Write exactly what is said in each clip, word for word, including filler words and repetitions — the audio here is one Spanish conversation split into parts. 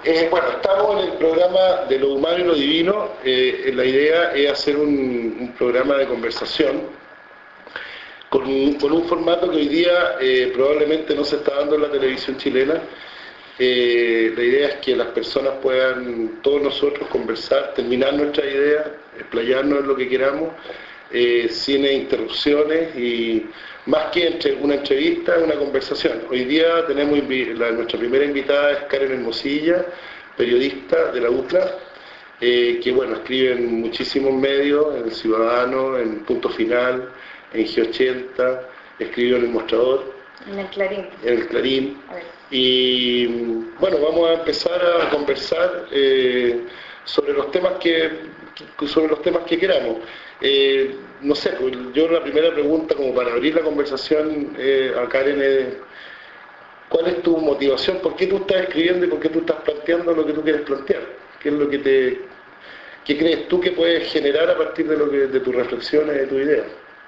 Eh, bueno, estamos en el programa de lo humano y lo divino. Eh, la idea es hacer un, un programa de conversación con un, con un formato que hoy día eh, probablemente no se está dando en la televisión chilena. Eh, la idea es que las personas puedan, todos nosotros, conversar, terminar nuestras ideas, explayarnos en lo que queramos, eh, sin interrupciones y más que entre una entrevista, una conversación. Hoy día tenemos la, nuestra primera invitada es Karen Hermosilla, periodista de la U C L A, eh, que bueno, escribe en muchísimos medios, en El Ciudadano, en Punto Final, en G ochenta, escribió en El Mostrador. En el Clarín. En el Clarín. Y bueno, vamos a empezar a conversar eh, sobre los temas que sobre los temas que queramos. Eh, no sé, pues yo la primera pregunta como para abrir la conversación eh, a Karen es ¿cuál es tu motivación? ¿Por qué tú estás escribiendo y por qué tú estás planteando lo que tú quieres plantear? ¿Qué es lo que te qué crees tú que puedes generar a partir de lo que de tus reflexiones, de tu idea?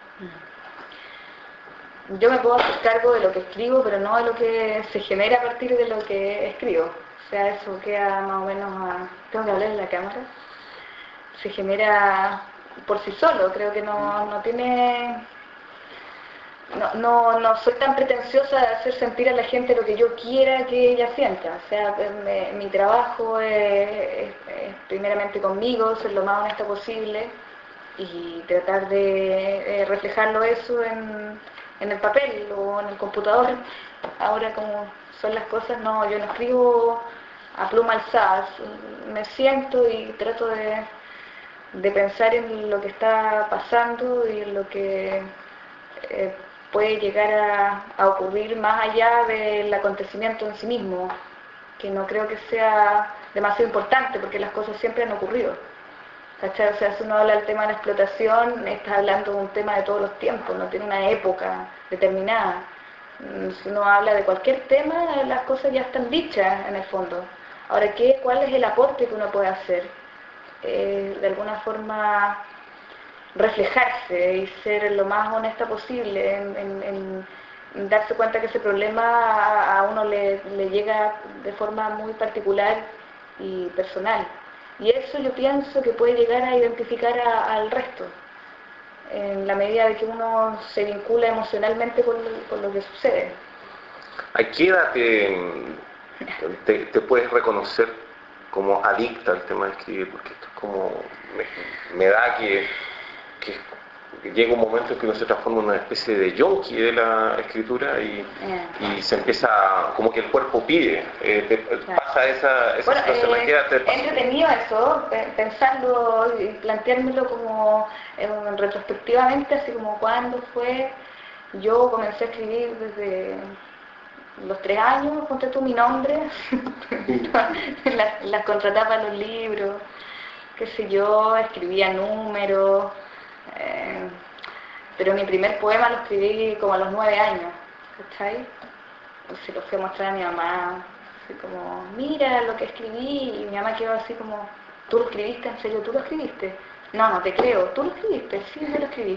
Yo me puedo hacer cargo de lo que escribo, pero no de lo que se genera a partir de lo que escribo. O sea, eso queda más o menos a... ¿Tengo que hablar en la cámara? Se genera por sí solo, creo que no, no tiene... No, no, no soy tan pretenciosa de hacer sentir a la gente lo que yo quiera que ella sienta. O sea, me, mi trabajo es, es, es primeramente conmigo, ser lo más honesta posible y tratar de eh, reflejarlo eso en... en el papel o en el computador. Ahora como son las cosas, no, yo no escribo a pluma alzada, me siento y trato de, de pensar en lo que está pasando y en lo que eh, puede llegar a, a ocurrir más allá del acontecimiento en sí mismo, que no creo que sea demasiado importante porque las cosas siempre han ocurrido. ¿Cachai? O sea, si uno habla del tema de la explotación, está hablando de un tema de todos los tiempos, no tiene una época determinada. Si uno habla de cualquier tema, las cosas ya están dichas en el fondo. Ahora, ¿qué, ¿cuál es el aporte que uno puede hacer? Eh, de alguna forma, reflejarse y ser lo más honesta posible, en, en, en darse cuenta que ese problema a, a uno le, le llega de forma muy particular y personal. Y eso yo pienso que puede llegar a identificar a, al resto, en la medida de que uno se vincula emocionalmente con lo, con lo que sucede. ¿A qué edad te, te, te puedes reconocer como adicta al tema de escribir? Porque esto es como, me, me da que, que llega un momento en que uno se transforma en una especie de yonki de la escritura y, yeah. y se empieza, como que el cuerpo pide, eh, te, yeah. pasa esa, esa bueno, situación. Eh, ¿qué te pasa? Entretenido eso, pensarlo y planteármelo como eh, retrospectivamente, así como cuándo fue. Yo comencé a escribir desde los tres años, ponte tú mi nombre, las, las contratapas, los libros, qué sé yo, escribía números. Eh, pero mi primer poema lo escribí como a los nueve años, ¿cachai? Se lo fui a mostrar a mi mamá, así como, mira lo que escribí, y mi mamá quedó así como, ¿tú lo escribiste? ¿En serio? ¿Tú lo escribiste? No, no te creo, ¿tú lo escribiste? Sí, yo lo escribí.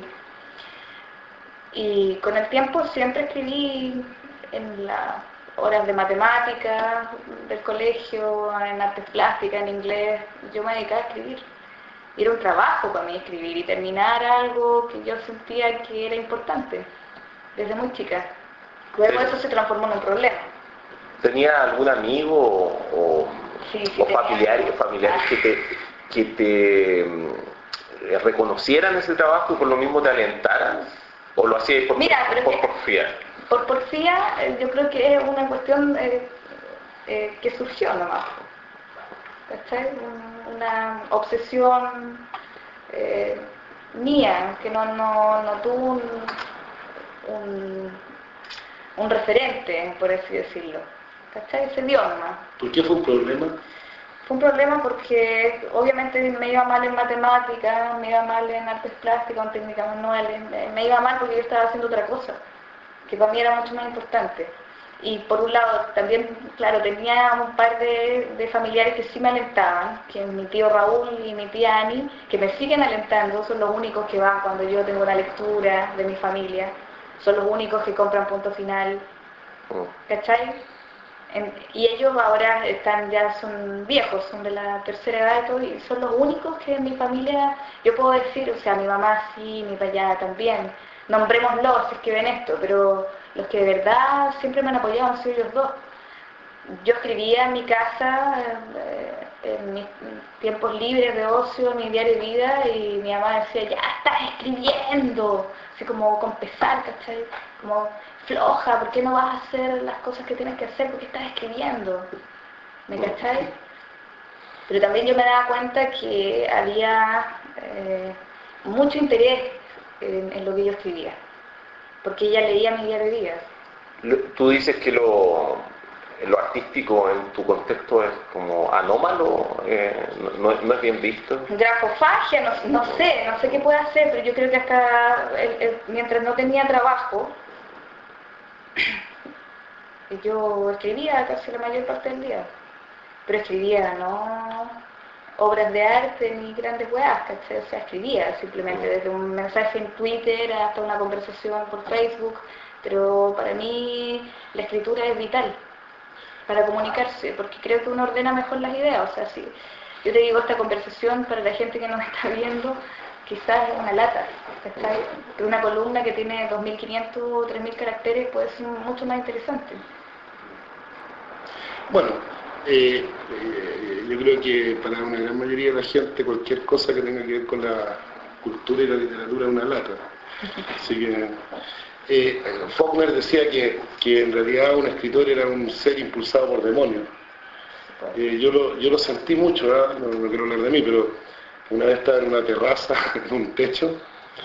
Y con el tiempo siempre escribí en las horas de matemáticas del colegio, en artes plásticas, en inglés, yo me dedicaba a escribir. Y era un trabajo para mí escribir y terminar algo que yo sentía que era importante, desde muy chica. Luego eso se transformó en un problema. ¿Tenía algún amigo o, sí, sí, o familiares, familiares que te, que te eh, reconocieran ese trabajo y por lo mismo te alentaran? ¿O lo hacías por, Mira, por, por porfía? Por porfía yo creo que es una cuestión eh, eh, que surgió nomás. ¿Cachai? Una obsesión eh, mía, que no, no, no tuvo un, un, un referente, por así decirlo. ¿Cachai? Se dio nomás. ¿Por qué fue un problema? Fue un problema porque obviamente me iba mal en matemáticas, me iba mal en artes plásticas, en técnicas manuales, me, me iba mal porque yo estaba haciendo otra cosa, que para mí era mucho más importante. Y por un lado también, claro, tenía un par de, de familiares que sí me alentaban, que es mi tío Raúl y mi tía Ani, que me siguen alentando, son los únicos que van cuando yo tengo una lectura de mi familia, son los únicos que compran Punto Final, ¿cachai? En, y ellos ahora están ya son viejos, son de la tercera edad y todo, y son los únicos que en mi familia, yo puedo decir, o sea, mi mamá sí, mi papá también, nombrémoslos si es que ven esto, pero los que de verdad siempre me han apoyado han sido ellos dos. Yo escribía en mi casa, eh, en mis tiempos libres de ocio, en mi diario de vida, y mi mamá decía, ya estás escribiendo, así como con pesar, ¿cachai? Como floja, ¿por qué no vas a hacer las cosas que tienes que hacer? ¿Por qué estás escribiendo? ¿Me cachai? Pero también yo me daba cuenta que había eh, mucho interés en, en lo que yo escribía, porque ella leía mi diario de vida. Tú dices que lo, lo artístico en tu contexto es como anómalo, eh, no, no es bien visto. Grafofagia, no, no sé, no sé qué puede hacer, pero yo creo que hasta el, el, mientras no tenía trabajo, yo escribía casi la mayor parte del día, pero escribía, no obras de arte ni grandes weas, ¿cachai? O sea, escribía simplemente desde un mensaje en Twitter hasta una conversación por Facebook, pero para mí la escritura es vital para comunicarse, porque creo que uno ordena mejor las ideas. O sea, si yo te digo esta conversación para la gente que nos está viendo, quizás es una lata, ¿cachai? Que una columna que tiene dos mil quinientos o tres mil caracteres puede ser mucho más interesante. Bueno, eh, eh, yo creo que para una gran mayoría de la gente cualquier cosa que tenga que ver con la cultura y la literatura es una lata. Así que eh, Faulkner decía que, que en realidad un escritor era un ser impulsado por demonios. Eh, yo, lo, yo lo sentí mucho, ¿eh? no, no quiero hablar de mí, pero una vez estaba en una terraza, en un techo,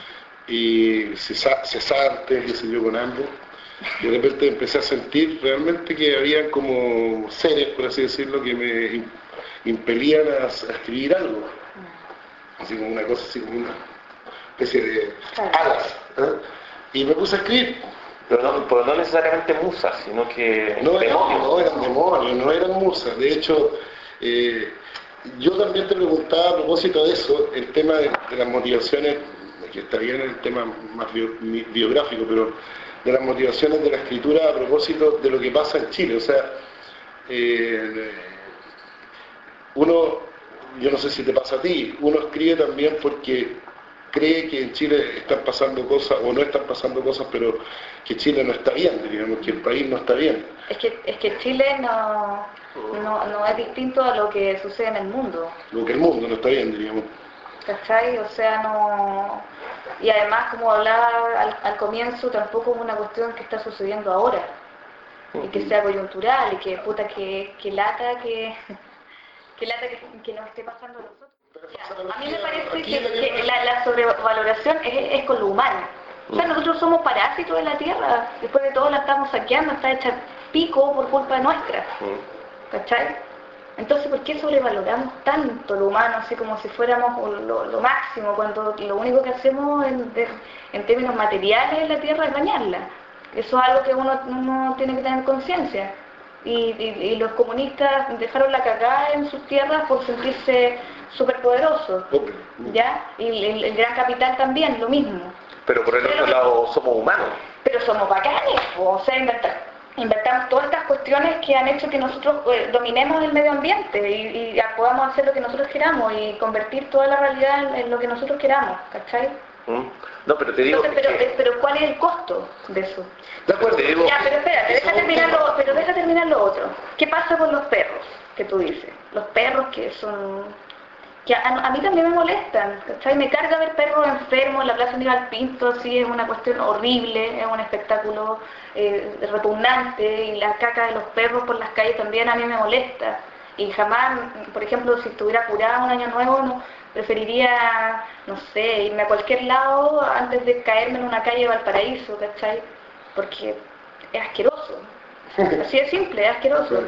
y cesante, qué sé yo, con hambre, y de repente empecé a sentir realmente que había como seres, por así decirlo, que me impelían a, a escribir algo. Así como una cosa, así como una especie de alas. ¿eh? Y me puse a escribir. Pero no, pero no necesariamente musas, sino que no, demonios. No, no eran demonios, no eran musas. De hecho, eh, yo también te preguntaba a propósito de eso, el tema de, de las motivaciones, que estaría en el tema más bio, biográfico, pero de las motivaciones de la escritura a propósito de lo que pasa en Chile. O sea, eh, uno, yo no sé si te pasa a ti, uno escribe también porque cree que en Chile están pasando cosas, o no están pasando cosas, pero que Chile no está bien, digamos, que el país no está bien. Es que, es que Chile no, no, no es distinto a lo que sucede en el mundo. Lo que el mundo no está bien, digamos. ¿Cachai? O sea, no... Y además, como hablaba al, al comienzo, tampoco es una cuestión que está sucediendo ahora. Y que sea coyuntural, y que puta, que, que lata, que, que lata que, que nos esté pasando a nosotros. Ya, a mí me parece que, que la, la sobrevaloración es, es con lo humano. O sea, nosotros somos parásitos de la tierra. Después de todo la estamos saqueando, está hecha pico por culpa nuestra. ¿Cachai? Entonces, ¿por qué sobrevaloramos tanto lo humano, así como si fuéramos lo, lo máximo, cuando lo único que hacemos en, de, en términos materiales en la tierra es dañarla? Eso es algo que uno, uno tiene que tener conciencia. Y, y, y los comunistas dejaron la cagada en sus tierras por sentirse superpoderosos, ¿ya? Y el, el gran capital también, lo mismo. Pero por el otro lado somos humanos. Pero somos bacanes, o sea, inventar. Inventamos todas estas cuestiones que han hecho que nosotros eh, dominemos el medio ambiente y, y podamos hacer lo que nosotros queramos y convertir toda la realidad en, en lo que nosotros queramos, ¿cachai? ¿Mm? No, pero te digo... Entonces, pero, que... pero ¿cuál es el costo de eso? De acuerdo. Te digo... Ya, pero espérate, deja terminar lo, pero deja terminar lo otro. ¿Qué pasa con los perros que tú dices? Los perros que son... que a, a mí también me molestan, ¿cachai? Me carga ver perros enfermos en la Plaza Aníbal Pinto, así es una cuestión horrible, es un espectáculo eh, repugnante, y la caca de los perros por las calles también a mí me molesta. Y jamás, por ejemplo, si estuviera curada un año nuevo, no, preferiría, no sé, irme a cualquier lado antes de caerme en una calle de Valparaíso, ¿cachai? Porque es asqueroso, así de simple, es asqueroso.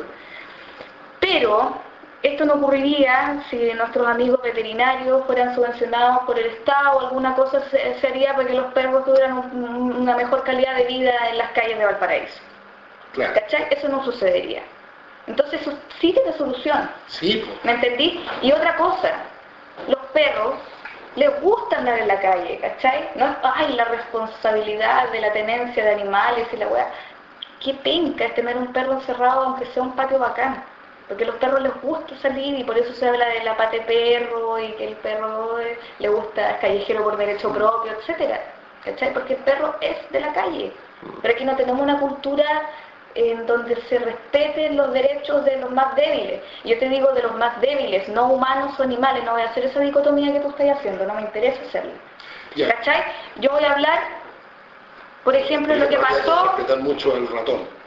Pero esto no ocurriría si nuestros amigos veterinarios fueran subvencionados por el Estado o alguna cosa se, se haría para que los perros tuvieran un, una mejor calidad de vida en las calles de Valparaíso. Claro. ¿Cachai? Eso no sucedería. Entonces eso sí tiene solución. Sí. ¿Me entendí? Y otra cosa, los perros les gusta andar en la calle, ¿cachai? No es, ay, la responsabilidad de la tenencia de animales y la weá. qué penca es tener un perro encerrado aunque sea un patio bacán. Porque a los perros les gusta salir y por eso se habla de la pate perro y que el perro eh, le gusta, es callejero por derecho propio, etcétera. ¿Cachai? Porque el perro es de la calle. Pero aquí no tenemos una cultura en donde se respeten los derechos de los más débiles. Yo te digo de los más débiles, no humanos o animales, no voy a hacer esa dicotomía que tú estás haciendo, no me interesa hacerlo. Yeah. ¿Cachai? Yo voy a hablar, por ejemplo, de lo que pasó... respetar mucho al ratón.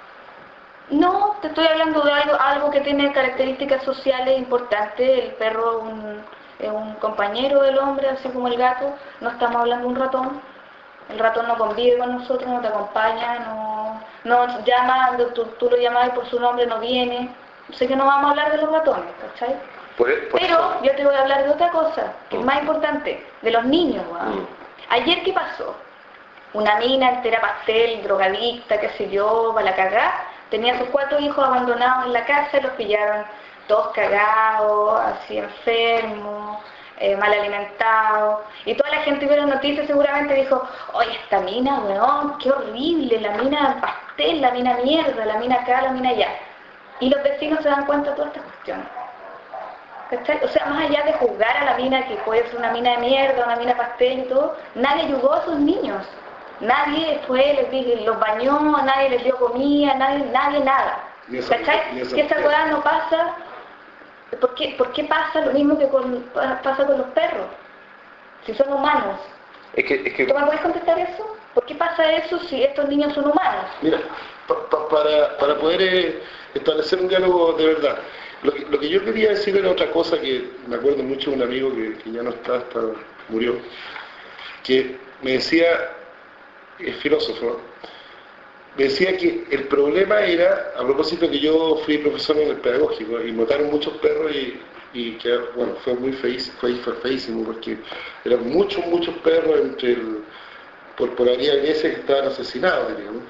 No, te estoy hablando de algo, algo que tiene características sociales importantes. El perro un, es un compañero del hombre, así como el gato. No estamos hablando de un ratón. El ratón no convive con nosotros, no te acompaña, no, no llama, tú, tú lo llamas por su nombre, no viene. Sé que no vamos a hablar de los ratones, ¿cachai? Por el, por Pero eso. yo te voy a hablar de otra cosa, que Mm. es más importante, de los niños. ¿No? Mm. Ayer, ¿qué pasó? Una mina entera pastel, drogadicta, qué sé yo, para la cagá, tenía sus cuatro hijos abandonados en la casa y los pillaron todos cagados, así enfermos, eh, mal alimentados. Y toda la gente vio las noticias seguramente dijo, oye, esta mina, weón, qué horrible, la mina pastel, la mina mierda, la mina acá, la mina allá. Y los vecinos se dan cuenta de todas estas cuestiones. ¿Cachai? O sea, más allá de juzgar a la mina, que puede ser una mina de mierda, una mina pastel y todo, nadie ayudó a esos niños. Nadie fue, les dije, los bañó, nadie les dio comida, nadie, nadie nada. ¿Cachai? Que esa cosa no pasa. ¿Por qué, ¿Por qué pasa lo mismo que con, pasa con los perros? Si son humanos. Es que, es que... ¿Tú me puedes contestar eso? ¿Por qué pasa eso si estos niños son humanos? Mira, pa, pa, para, para poder eh, establecer un diálogo de verdad, lo que, lo que yo quería decir era otra cosa que me acuerdo mucho de un amigo que, que ya no está, hasta murió, que me decía, es filósofo, me decía que el problema era, a propósito que yo fui profesor en el pedagógico y mataron muchos perros y, y que, bueno, fue muy feísimo, fue, fue feísimo porque eran muchos, muchos perros entre el, por, por área iglesia que estaban asesinados, digamos.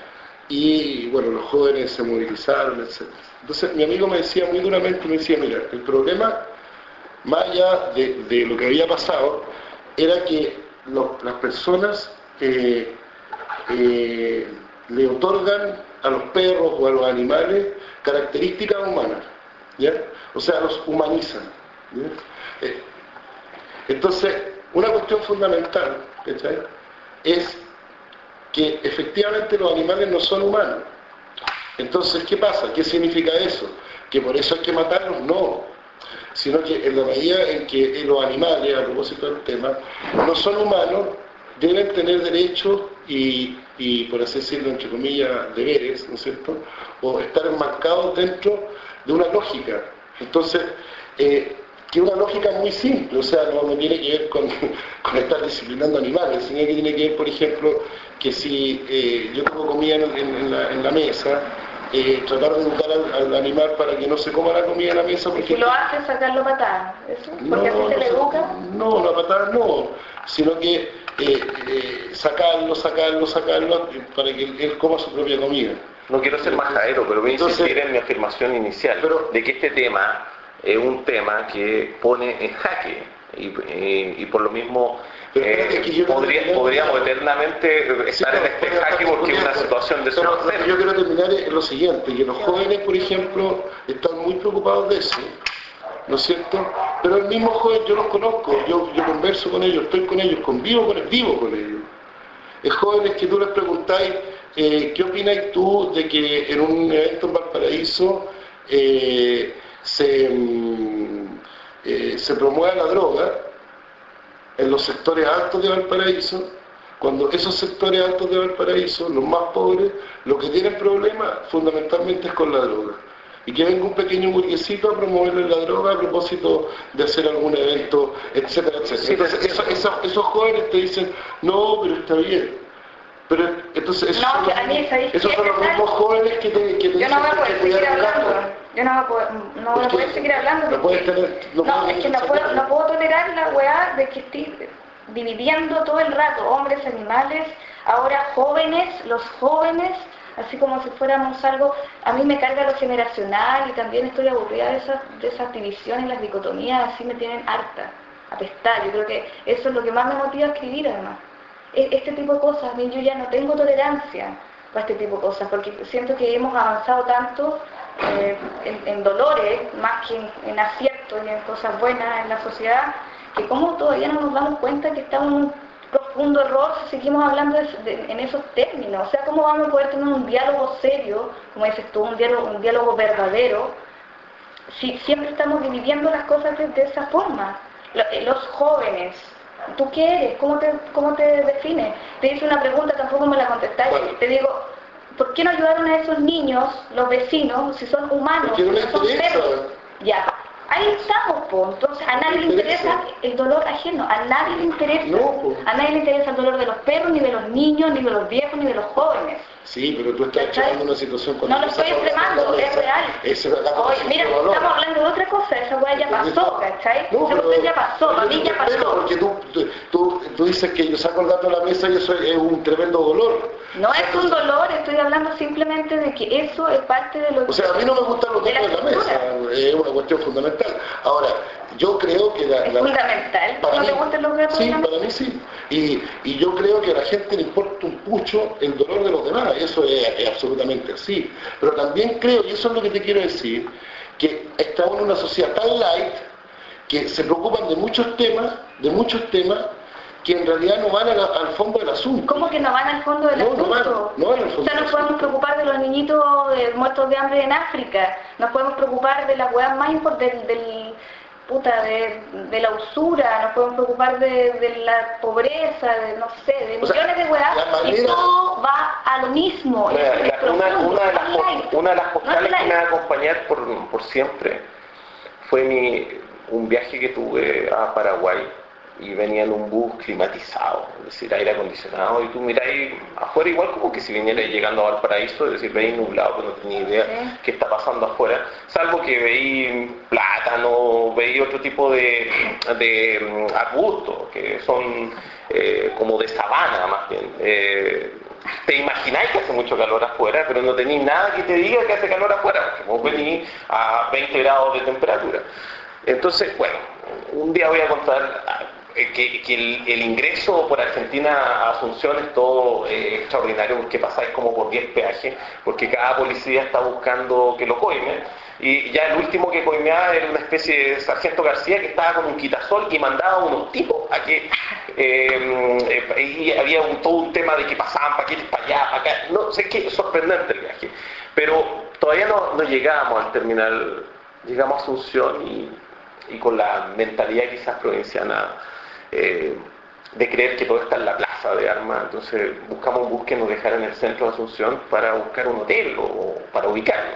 Y bueno, los jóvenes se movilizaron, etcétera. Entonces mi amigo me decía muy duramente, me decía, mira, el problema, más allá de, de lo que había pasado, era que lo, las personas eh, eh, le otorgan a los perros o a los animales características humanas, ¿ya? O sea, los humanizan, ¿ya? Eh, entonces, una cuestión fundamental, ¿cachai?, es que efectivamente los animales no son humanos. Entonces, ¿qué pasa? ¿Qué significa eso? ¿Que por eso hay que matarlos? No. Sino que en la medida en que los animales, a propósito del tema, no son humanos, deben tener derechos y, y, por así decirlo, entre comillas, deberes, ¿no es cierto? O estar enmarcados dentro de una lógica. Entonces, eh, que es una lógica muy simple, o sea, no, no tiene que ver con, con estar disciplinando animales, sino que tiene que ver, por ejemplo, que si eh, yo tengo comida en, en, en, la, en la mesa, eh, tratar de educar al, al animal para que no se coma la comida en la mesa. Porque si lo hace, sacarlo patada, ¿eso? Porque no, así se no, le educa. No, la patada no, sino que eh, eh, sacarlo, sacarlo, sacarlo, para que él, él coma su propia comida. No quiero ser majadero, pero voy a insistir Entonces, en mi afirmación inicial, pero, de que este tema es un tema que pone en jaque y, y, y por lo mismo eh, es que podría, terminar, podríamos eternamente estar sí, en este jaque porque es una situación de pero, pero, yo quiero terminar en lo siguiente, que los jóvenes, por ejemplo, están muy preocupados de eso, ¿no es cierto? Pero el mismo joven, yo los conozco, yo, yo converso con ellos, estoy con ellos, convivo con ellos, vivo con ellos. Es jóvenes que tú les preguntáis, eh, ¿qué opináis tú de que en un evento en Valparaíso eh, se, eh, se promueva la droga en los sectores altos de Valparaíso, cuando esos sectores altos de Valparaíso, los más pobres, lo que tienen problemas fundamentalmente es con la droga? Y que venga un pequeño burguesito a promoverle la droga a propósito de hacer algún evento, etcétera, etcétera. Entonces, eso, eso, esos jóvenes te dicen, no, pero está bien. Pero entonces esos No, son que los, a mí, ¿sabéis esos qué? son los mismos jóvenes que te, que te Yo no voy a poder que seguir cuidar el hablando. campo. Yo no voy a poder, no voy a poder seguir hablando. No puedes tener, no, No, puedes es que no sacar- puedo, no puedo tolerar la weá de que estoy dividiendo todo el rato, hombres, animales, ahora jóvenes, los jóvenes, así como si fuéramos algo. A mí me carga lo generacional y también estoy aburrida de esas, de esas divisiones, las dicotomías, así me tienen harta, apestar. Yo creo que eso es lo que más me motiva a escribir, además. Este tipo de cosas, a mí yo ya no tengo tolerancia. para este tipo de cosas, porque siento que hemos avanzado tanto eh, en, en dolores, más que en, en aciertos y en cosas buenas en la sociedad, que como todavía no nos damos cuenta que estamos en un profundo error si seguimos hablando de, de, en esos términos. O sea, ¿cómo vamos a poder tener un diálogo serio, como dices tú, un diálogo, un diálogo verdadero, si siempre estamos dividiendo las cosas de, de esa forma? Los jóvenes, ¿tú qué eres? ¿Cómo te, cómo te defines? Te hice una pregunta, tampoco me la contestaste. Bueno. Te digo, ¿por qué no ayudaron a esos niños, los vecinos, si son humanos, si no son perros? Ya. Ahí estamos, po. Entonces a nadie le interesa el dolor ajeno, a nadie le interesa, no, a nadie le interesa el dolor de los perros, ni de los niños, ni de los viejos, ni de los jóvenes. Sí, pero tú estás echando una situación... No lo estoy extremando, es real. Eso es la Oye, mira, estamos hablando de otra cosa, esa weá ya pasó, ¿cachai? No, esa cuestión ya pasó, a mí ya pasó. Porque tú, tú, tú dices que yo saco el gato a la mesa y eso es un tremendo dolor. No es un dolor, estoy hablando simplemente de que eso es parte de lo que... O sea, a mí no me gustan los gatos en la mesa, es una cuestión fundamental. Ahora, yo creo que la... ¿Es la, fundamental? ¿No mí, te gustan los gatos sí, en la mesa? Sí, para mí sí. Y, y yo creo que a la gente le importa un pucho el dolor de los demás, eso es, es absolutamente así. Pero también creo, y eso es lo que te quiero decir, que estamos en una sociedad tan light que se preocupan de muchos temas, de muchos temas, que en realidad no van al, al fondo del asunto. ¿Cómo que no van al fondo del no, asunto? No van, no van al fondo. O sea, nos podemos preocupar de los niñitos eh, muertos de hambre en África, nos podemos preocupar de las weas más importantes, del, del, puta, de, de la usura, nos podemos preocupar de, de la pobreza, de no sé, de o millones sea, de weas, manera... y todo va a lo mismo. Mira, es la, una, profundo, una, de las, una de las postales no que me va a acompañar por, por siempre fue mi, un viaje que tuve a Paraguay, y venía en un bus climatizado, es decir, aire acondicionado, y tú miráis afuera igual como que si viniera llegando a Valparaíso, es decir, veis nublado, pero no tenía idea sí. qué está pasando afuera, salvo que veis plátano, veis otro tipo de, de arbustos, que son eh, como de sabana más bien. Eh, te imagináis que hace mucho calor afuera, pero no tenéis nada que te diga que hace calor afuera, porque vos venís a veinte grados de temperatura. Entonces, bueno, un día voy a contar... Que, que el, el ingreso por Argentina a Asunción es todo eh, extraordinario, porque pasáis como por diez peajes, porque cada policía está buscando que lo coime, y ya el último que coimeaba era una especie de sargento García que estaba con un quitasol y mandaba a unos tipos a que eh, eh, y había un, todo un tema de que pasaban paquetes para allá, para acá, no sé qué, sorprendente el viaje, pero todavía no, no llegábamos al terminal, llegamos a Asunción y, y con la mentalidad quizás provinciana Eh, de creer que todo está en la plaza de armas, entonces buscamos un bus que nos dejara en el centro de Asunción para buscar un hotel o para ubicarnos.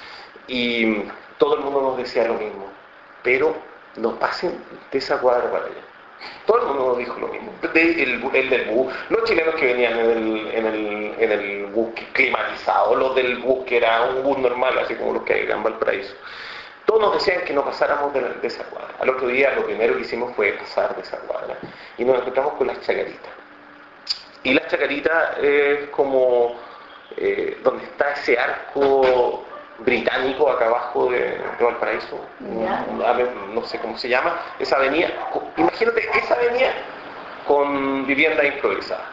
Y todo el mundo nos decía lo mismo, pero no pasen de esa cuadra para allá. Todo el mundo nos dijo lo mismo, de, el, el del bus, los chilenos que venían en el, en el, en el bus climatizado, los del bus que era un bus normal, así como los que hay en Valparaíso. Todos nos decían que no pasáramos de, la, de esa cuadra. Al otro día lo primero que hicimos fue pasar de esa cuadra y nos encontramos con las Chacaritas. Y las Chacaritas es como eh, donde está ese arco británico acá abajo de, de Valparaíso, yeah. no, no sé cómo se llama, esa avenida, imagínate esa avenida con vivienda improvisada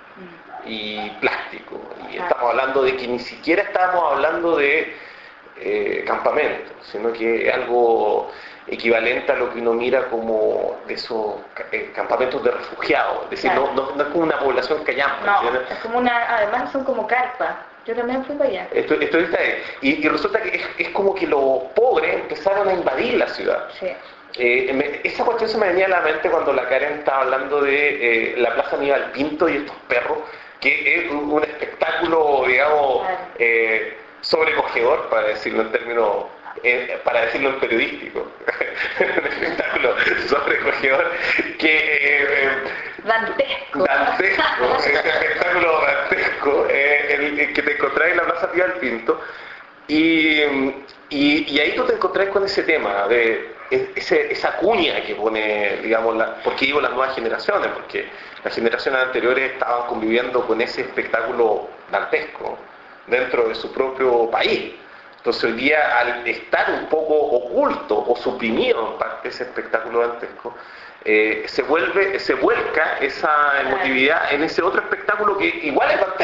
y plástico, y estamos hablando de que ni siquiera estábamos hablando de Eh, campamento, sino que es algo equivalente a lo que uno mira como de esos eh, campamentos de refugiados, es decir, claro. no, no, no es como una población callampa. No, es como una, además son como carpas. Yo también fui para allá. Esto, esto está ahí. Y, y resulta que es, es como que los pobres empezaron a invadir la ciudad. Sí. Eh, me, esa cuestión se me venía a la mente cuando la Karen estaba hablando de eh, la Plaza Aníbal Pinto y estos perros, que es un, un espectáculo, digamos, claro. eh, sobrecogedor, para decirlo en términos, eh, para decirlo en periodístico, un espectáculo sobrecogedor que eh, dantesco, dantesco, ese espectáculo dantesco, eh, el, el que te encontrás en la Plaza Aníbal Pinto, y, y, y ahí tú te encontrás con ese tema de ese, esa cuña que pone, digamos, la, porque digo las nuevas generaciones, porque las generaciones anteriores estaban conviviendo con ese espectáculo dantesco dentro de su propio país. Entonces hoy día, al estar un poco oculto o suprimido en parte ese espectáculo dantesco, eh, se vuelve, se vuelca esa emotividad en ese otro espectáculo que igual es dantesco.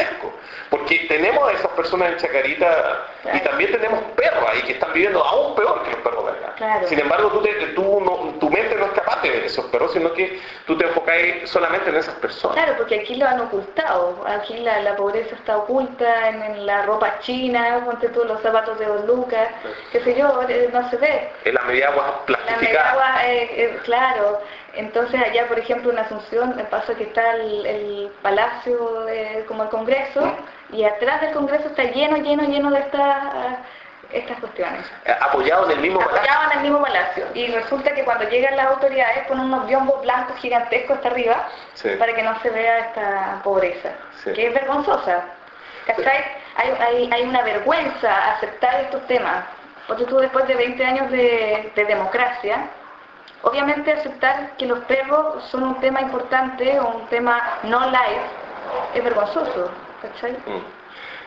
Porque tenemos a esas personas en Chacarita Claro. y también tenemos perros ahí que están viviendo aún peor que los perros de acá. Claro. Sin embargo, tú te- tú no- tu mente no es capaz de ver esos perros, sino que tú te enfocas solamente en esas personas. Claro, porque aquí lo han ocultado. Aquí la, la pobreza está oculta en, en la ropa china, ponte tú los zapatos de dos lucas, qué sé yo, eh, no se ve. En la media agua La plastificada. Megagua, eh, eh, claro. Entonces allá, por ejemplo, en Asunción me pasa que está el, el palacio de- como el Congreso, y atrás del Congreso está lleno, lleno, lleno de estas estas cuestiones. Eh, apoyado en el mismo palacio. Apoyaban en el mismo palacio. Y resulta que cuando llegan las autoridades ponen unos biombos blancos gigantescos hasta arriba, Sí. para que no se vea esta pobreza, Sí. que es vergonzosa. ¿Cachai? Hay, hay, hay una vergüenza aceptar estos temas. Porque tú, después de veinte años de, de democracia, obviamente aceptar que los perros son un tema importante o un tema no live es vergonzoso. ¿Cachai? Mm.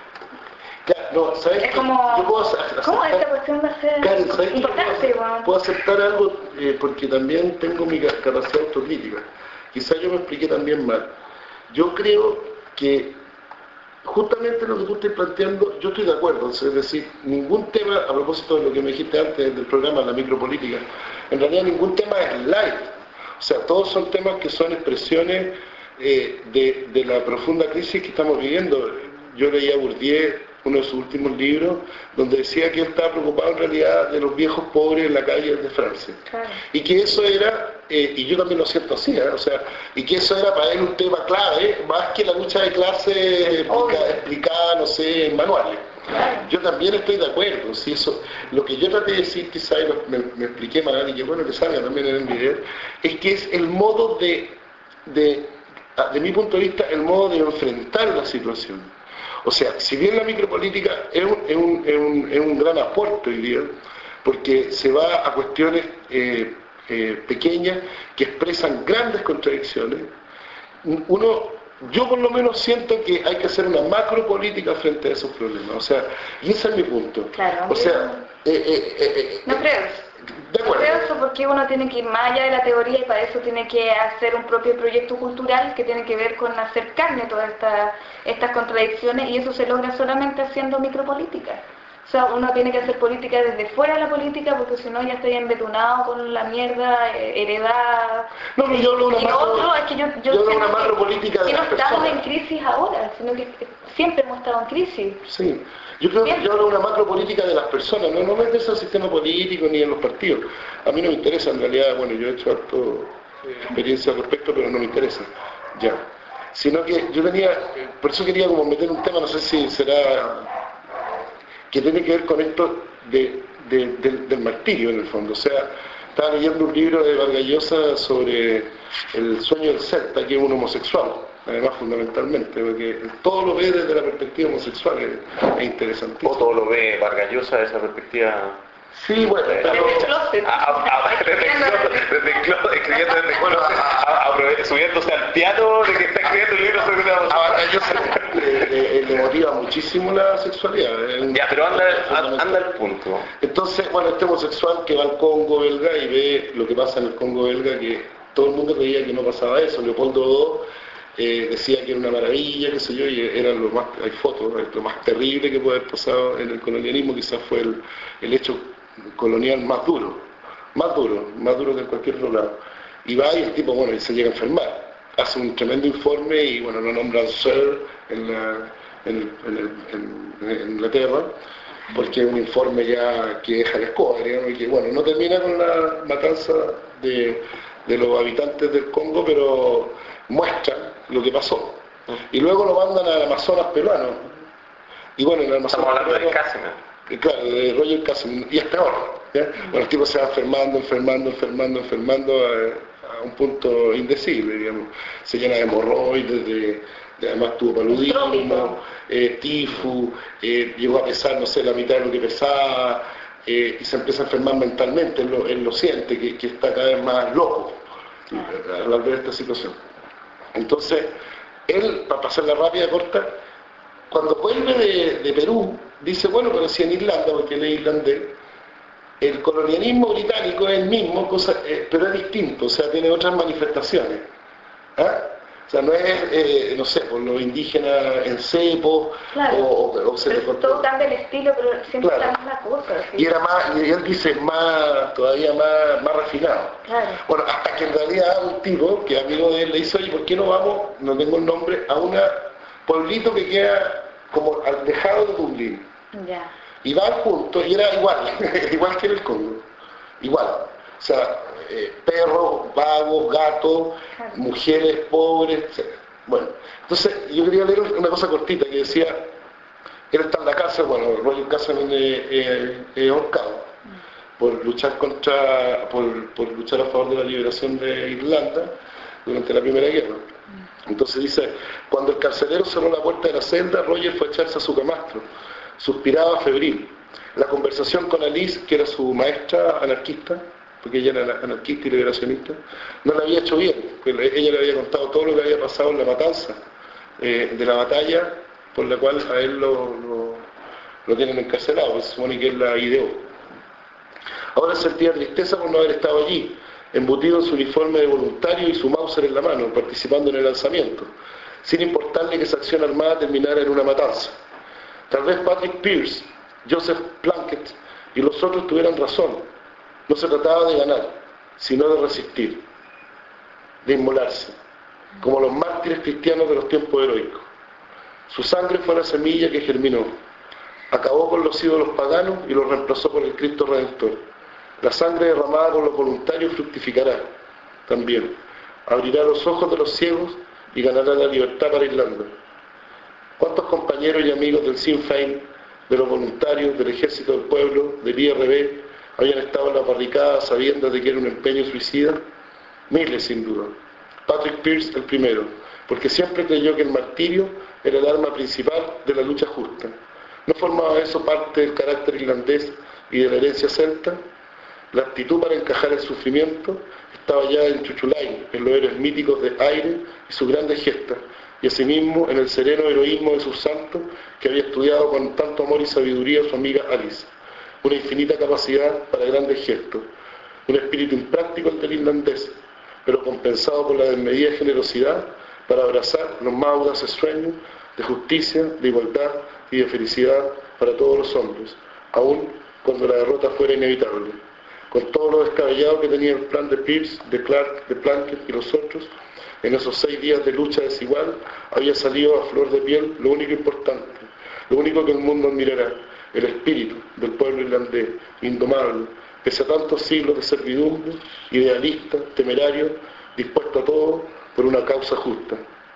Claro, no, ¿sabes Es qué? como, Yo puedo aceptar- ¿cómo esta cuestión va a ser Karen, ¿sabes qué? importante? Puedo, weón? puedo aceptar algo eh, porque también tengo mi ca- capacidad autocrítica. Quizás yo me expliqué también mal. Yo creo que justamente lo que tú estás planteando, yo estoy de acuerdo. Es decir, ningún tema, a propósito de lo que me dijiste antes del programa, la micropolítica, en realidad ningún tema es light. O sea, todos son temas que son expresiones eh, de, de la profunda crisis que estamos viviendo. Yo leía a Bourdieu, uno de sus últimos libros, donde decía que él estaba preocupado en realidad de los viejos pobres en la calle de Francia. Claro. Y que eso era, eh, y yo también lo siento así, ¿eh? O sea, y que eso era para él un tema clave, más que la lucha de clase explica- Obvio. explicada, no sé, en manuales. Claro. Yo también estoy de acuerdo, si eso, lo que yo traté de decir, quizá y lo- me, me expliqué mal, y que bueno que salga también en el video, es que es el modo de, de, de mi punto de vista, el modo de enfrentar la situación. O sea, si bien la micropolítica es un, es un, es un, es un gran aporte hoy día, porque se va a cuestiones eh, eh, pequeñas que expresan grandes contradicciones, uno, yo por lo menos siento que hay que hacer una macropolítica frente a esos problemas. O sea, y ese es mi punto. Claro. O sea, eh, eh, eh, eh, No creo. de No acuerdo. creo eso porque uno tiene que ir más allá de la teoría y para eso tiene que hacer un propio proyecto cultural que tiene que ver con hacer carne todas esta, estas contradicciones, y eso se logra solamente haciendo micropolítica. O sea, uno tiene que hacer política desde fuera de la política porque si no ya está embetunado con la mierda eh, heredada. No, pero yo hablo de una Y lo macro- otro es que yo, yo, yo hablo de siento una que- macropolítica de que no las estamos personas. en crisis ahora, sino que siempre hemos estado en crisis. Sí, yo creo que Bien. yo hablo de una macropolítica de las personas, no, no me interesa el sistema político ni en los partidos. A mí no me interesa, en realidad, bueno, yo he hecho harto eh, experiencia al respecto, pero no me interesa, ya. Sino que yo tenía, eh, por eso quería como meter un tema, no sé si será, que tiene que ver con esto de, de- del, del martirio en el fondo. O sea, estaba leyendo un libro de Vargas Llosa sobre el sueño del celta, que es un homosexual, además fundamentalmente, porque todo lo ve desde la perspectiva homosexual, es, es interesantísimo. O todo lo ve Vargas Llosa desde esa perspectiva. Sí, bueno, Desde pero- Desde el closet. A- a- a- desde el closet, desde el closet, escribiendo desde el closet, a- a- subiéndose al piano de que está escribiendo el libro sobre una a Vargas Llosa le, le- le motiva muchísimo la sexualidad. es un- Ya, pero anda, es fundamental. anda al punto. Entonces, bueno, este homosexual que va al Congo belga y ve lo que pasa en el Congo belga, que todo el mundo creía que no pasaba eso. Leopoldo segundo eh, decía que era una maravilla, qué sé yo, y era lo más, hay fotos, es lo más terrible que puede haber pasado en el colonialismo, quizás fue el, el hecho colonial más duro, más duro, más duro que en cualquier otro lado. Y va y el tipo, bueno, y se llega a enfermar. Hace un tremendo informe y, bueno, lo nombran Sir en, la, en, el- en, el- en- en Inglaterra, porque es un informe ya que deja la escoba, digamos, y que, bueno, no termina con la matanza de, de los habitantes del Congo, pero muestra lo que pasó. Y luego lo mandan al Amazonas peruano. Y bueno, en el Amazonas Estamos hablando de peruano- Casimir. eh, Claro, de Roger Casimir, y es peor. ¿ya? Bueno, el tipo se va enfermando, enfermando, enfermando, enfermando a, a un punto indecible, digamos. Se llena de hemorroides, de, de- además tuvo paludismo, Trópico. eh, tifus, eh, llegó a pesar, no sé, la mitad de lo que pesaba, eh, y se empieza a enfermar mentalmente, él lo, él lo siente, que, que está cada vez más loco eh, al ver esta situación. Entonces, él, para pasarla rápida, corta, cuando vuelve de, de Perú, dice, bueno, pero si en Irlanda, porque él es irlandés, el colonialismo británico es el mismo, cosa, eh, pero es distinto, o sea, tiene otras manifestaciones. ¿Ah? O sea, no es, eh, no sé, por los indígenas en cepo, claro. o, o, o se pero le cortó. todo cambia el estilo, pero siempre Claro. la misma cosa. ¿sí? Y era más, y él dice, más, todavía más, más refinado. Claro. Bueno, hasta que en realidad un tipo, que amigo de él, le dice, oye, ¿por qué no vamos, no tengo el nombre, a un pueblito que queda como alejado de Dublín? Ya. Y van juntos, y era igual, igual que en el Congo, igual. O sea, eh, perros, vagos, gatos, Claro. mujeres pobres, etcétera. Bueno, entonces yo quería leer una cosa cortita que decía, él está en la cárcel, bueno, Roger Casamin es ahorcado por luchar contra, por, por luchar a favor de la liberación de Irlanda durante la Primera Guerra. Entonces dice, cuando el carcelero cerró la puerta de la celda, Roger fue a echarse a su camastro. Suspiraba febril. La conversación con Alice, que era su maestra anarquista, porque ella era anarquista y liberacionista, no la había hecho bien. Ella le había contado todo lo que había pasado en la matanza eh, de la batalla por la cual a él lo, lo, lo tienen encarcelado, pues se supone que él la ideó. Ahora sentía tristeza por no haber estado allí, embutido en su uniforme de voluntario y su Mauser en la mano, participando en el lanzamiento, sin importarle que esa acción armada terminara en una matanza. Tal vez Patrick Pearse, Joseph Plunkett y los otros tuvieran razón. No se trataba de ganar, sino de resistir, de inmolarse, como los mártires cristianos de los tiempos heroicos. Su sangre fue la semilla que germinó. Acabó con los ídolos paganos y los reemplazó por el Cristo Redentor. La sangre derramada por los voluntarios fructificará también. Abrirá los ojos de los ciegos y ganará la libertad para Irlanda. ¿Cuántos compañeros y amigos del Sinn Féin, de los voluntarios, del Ejército del Pueblo, del I R B, habían estado en las barricadas sabiendo de que era un empeño suicida? Miles, sin duda. Patrick Pearse el primero, porque siempre creyó que el martirio era el arma principal de la lucha justa. ¿No formaba eso parte del carácter irlandés y de la herencia celta? La actitud para encajar el sufrimiento estaba ya en Chuchulain, en los héroes míticos de Aire y sus grandes gestas, y asimismo en el sereno heroísmo de sus santos que había estudiado con tanto amor y sabiduría su amiga Alice. Una infinita capacidad para grandes gestos, un espíritu impráctico el del irlandés, pero compensado por la desmedida generosidad para abrazar los más audaces sueños de justicia, de igualdad y de felicidad para todos los hombres, aun cuando la derrota fuera inevitable. Con todo lo descabellado que tenía el plan de Pearse, de Clark, de Plunkett y los otros, en esos seis días de lucha desigual había salido a flor de piel lo único importante, lo único que el mundo admirará, el espíritu del pueblo irlandés, indomable, pese a tantos siglos de servidumbre, idealista, temerario, dispuesto a todo por una causa justa.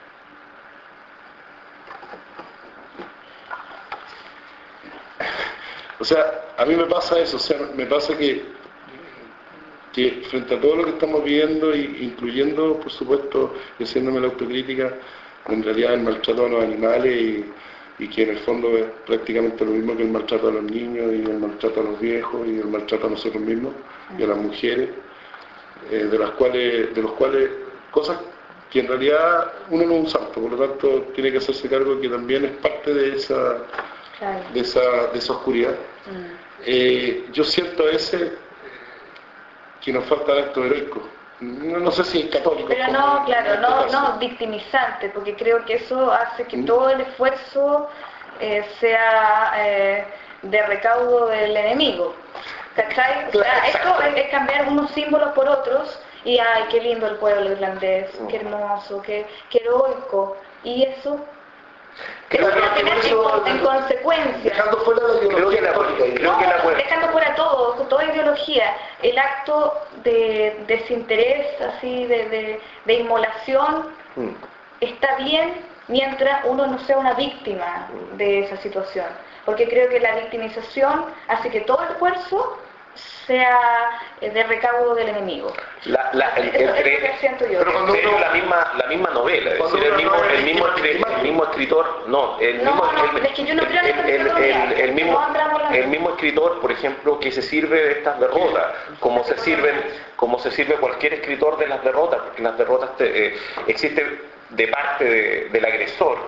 O sea, a mí me pasa eso, o sea, me pasa que, que frente a todo lo que estamos viviendo, incluyendo, por supuesto, y haciéndome la autocrítica, en realidad el maltrato a los animales y, y que en el fondo es prácticamente lo mismo que el maltrato a los niños y el maltrato a los viejos y el maltrato a nosotros mismos y a las mujeres, eh, de las cuales, de los cuales, cosas que en realidad uno no es un santo, por lo tanto tiene que hacerse cargo que también es parte de esa, claro. de esa, de esa oscuridad. Mm. Eh, yo siento a veces que nos falta el acto heroico. No, no sé si es católico. Pero no, claro, no, no victimizante, porque creo que eso hace que ¿Mm? todo el esfuerzo eh, sea eh, de recaudo del enemigo. ¿Cachai? O sea, esto es, es cambiar unos símbolos por otros y ay, qué lindo el pueblo irlandés, qué hermoso, qué, qué heroico. Y eso... Creo que tener eso, en, en consecuencia, dejando fuera la ideología católica, no, que la dejando fuera todo, toda ideología, el acto de desinterés, así de, de, de inmolación, mm. está bien mientras uno no sea una víctima de esa situación, porque creo que la victimización hace que todo el esfuerzo sea de recaudo del enemigo. La, la, el, el, eso, el, eso que siento yo. Pero cuando uno, la misma la misma novela, es decir, el mismo el mismo el mismo escritor, no, el no, mismo no, el, es que yo no creo en el, el, el, el mismo el mismo escritor, por ejemplo, que se sirve de estas derrotas, como se sirven como se sirve cualquier escritor de las derrotas, porque las derrotas te, eh, existen de parte de, del agresor.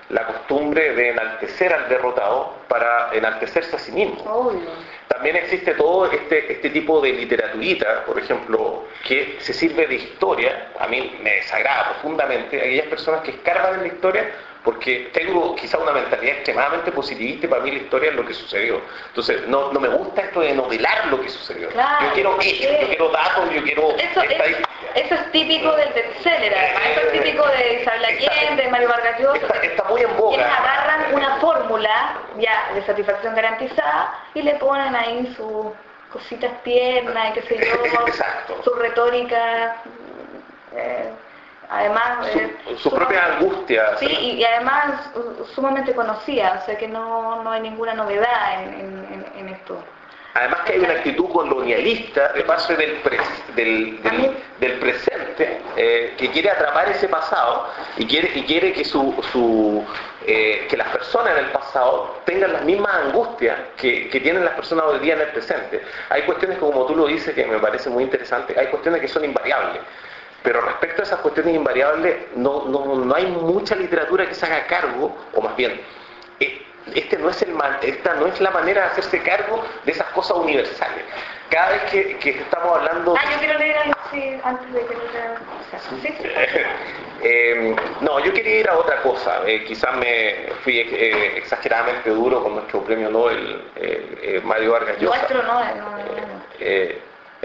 la costumbre de enaltecer al derrotado para enaltecerse a sí mismo. Obvio. También existe todo este, este tipo de literaturita, por ejemplo, que se sirve de historia. A mí me desagrada profundamente aquellas personas que escarban en la historia, porque tengo quizá una mentalidad extremadamente positivista y para mí la historia es lo que sucedió. Entonces, no, no me gusta esto de novelar lo que sucedió. Claro, yo quiero hechos, yo quiero datos, yo quiero eso es, eso es típico del bestseller, además. Eso es típico de Isabel Allende, de Mario Vargas Llosa. Está, está muy en boga. Quienes agarran una fórmula ya de satisfacción garantizada y le ponen ahí sus cositas tiernas y qué sé yo, Exacto. su retórica. Eh, Además, su, eh, su propia angustia. Sí, y, y además sumamente conocida, o sea que no, no hay ninguna novedad en, en, en esto. Además que hay una actitud colonialista de parte del, pre, del, del, del presente eh, que quiere atrapar ese pasado y quiere, y quiere que, su, su, eh, que las personas en el pasado tengan las mismas angustias que, que tienen las personas hoy día en el presente. Hay cuestiones, como tú lo dices, que me parece muy interesante, hay cuestiones que son invariables. Pero respecto a esas cuestiones invariables, no, no, no hay mucha literatura que se haga cargo, o más bien, este no es el man, esta no es la manera de hacerse cargo de esas cosas universales. Cada vez que, que estamos hablando... Ah, yo quiero leer algo así antes de que no te... O sea, ¿sí? ¿Sí? eh, no, yo quería ir a otra cosa. Eh, quizás me fui eh, exageradamente duro con nuestro premio Nobel, eh, eh, Mario Vargas Llosa. Nuestro no, no, no. no. Eh,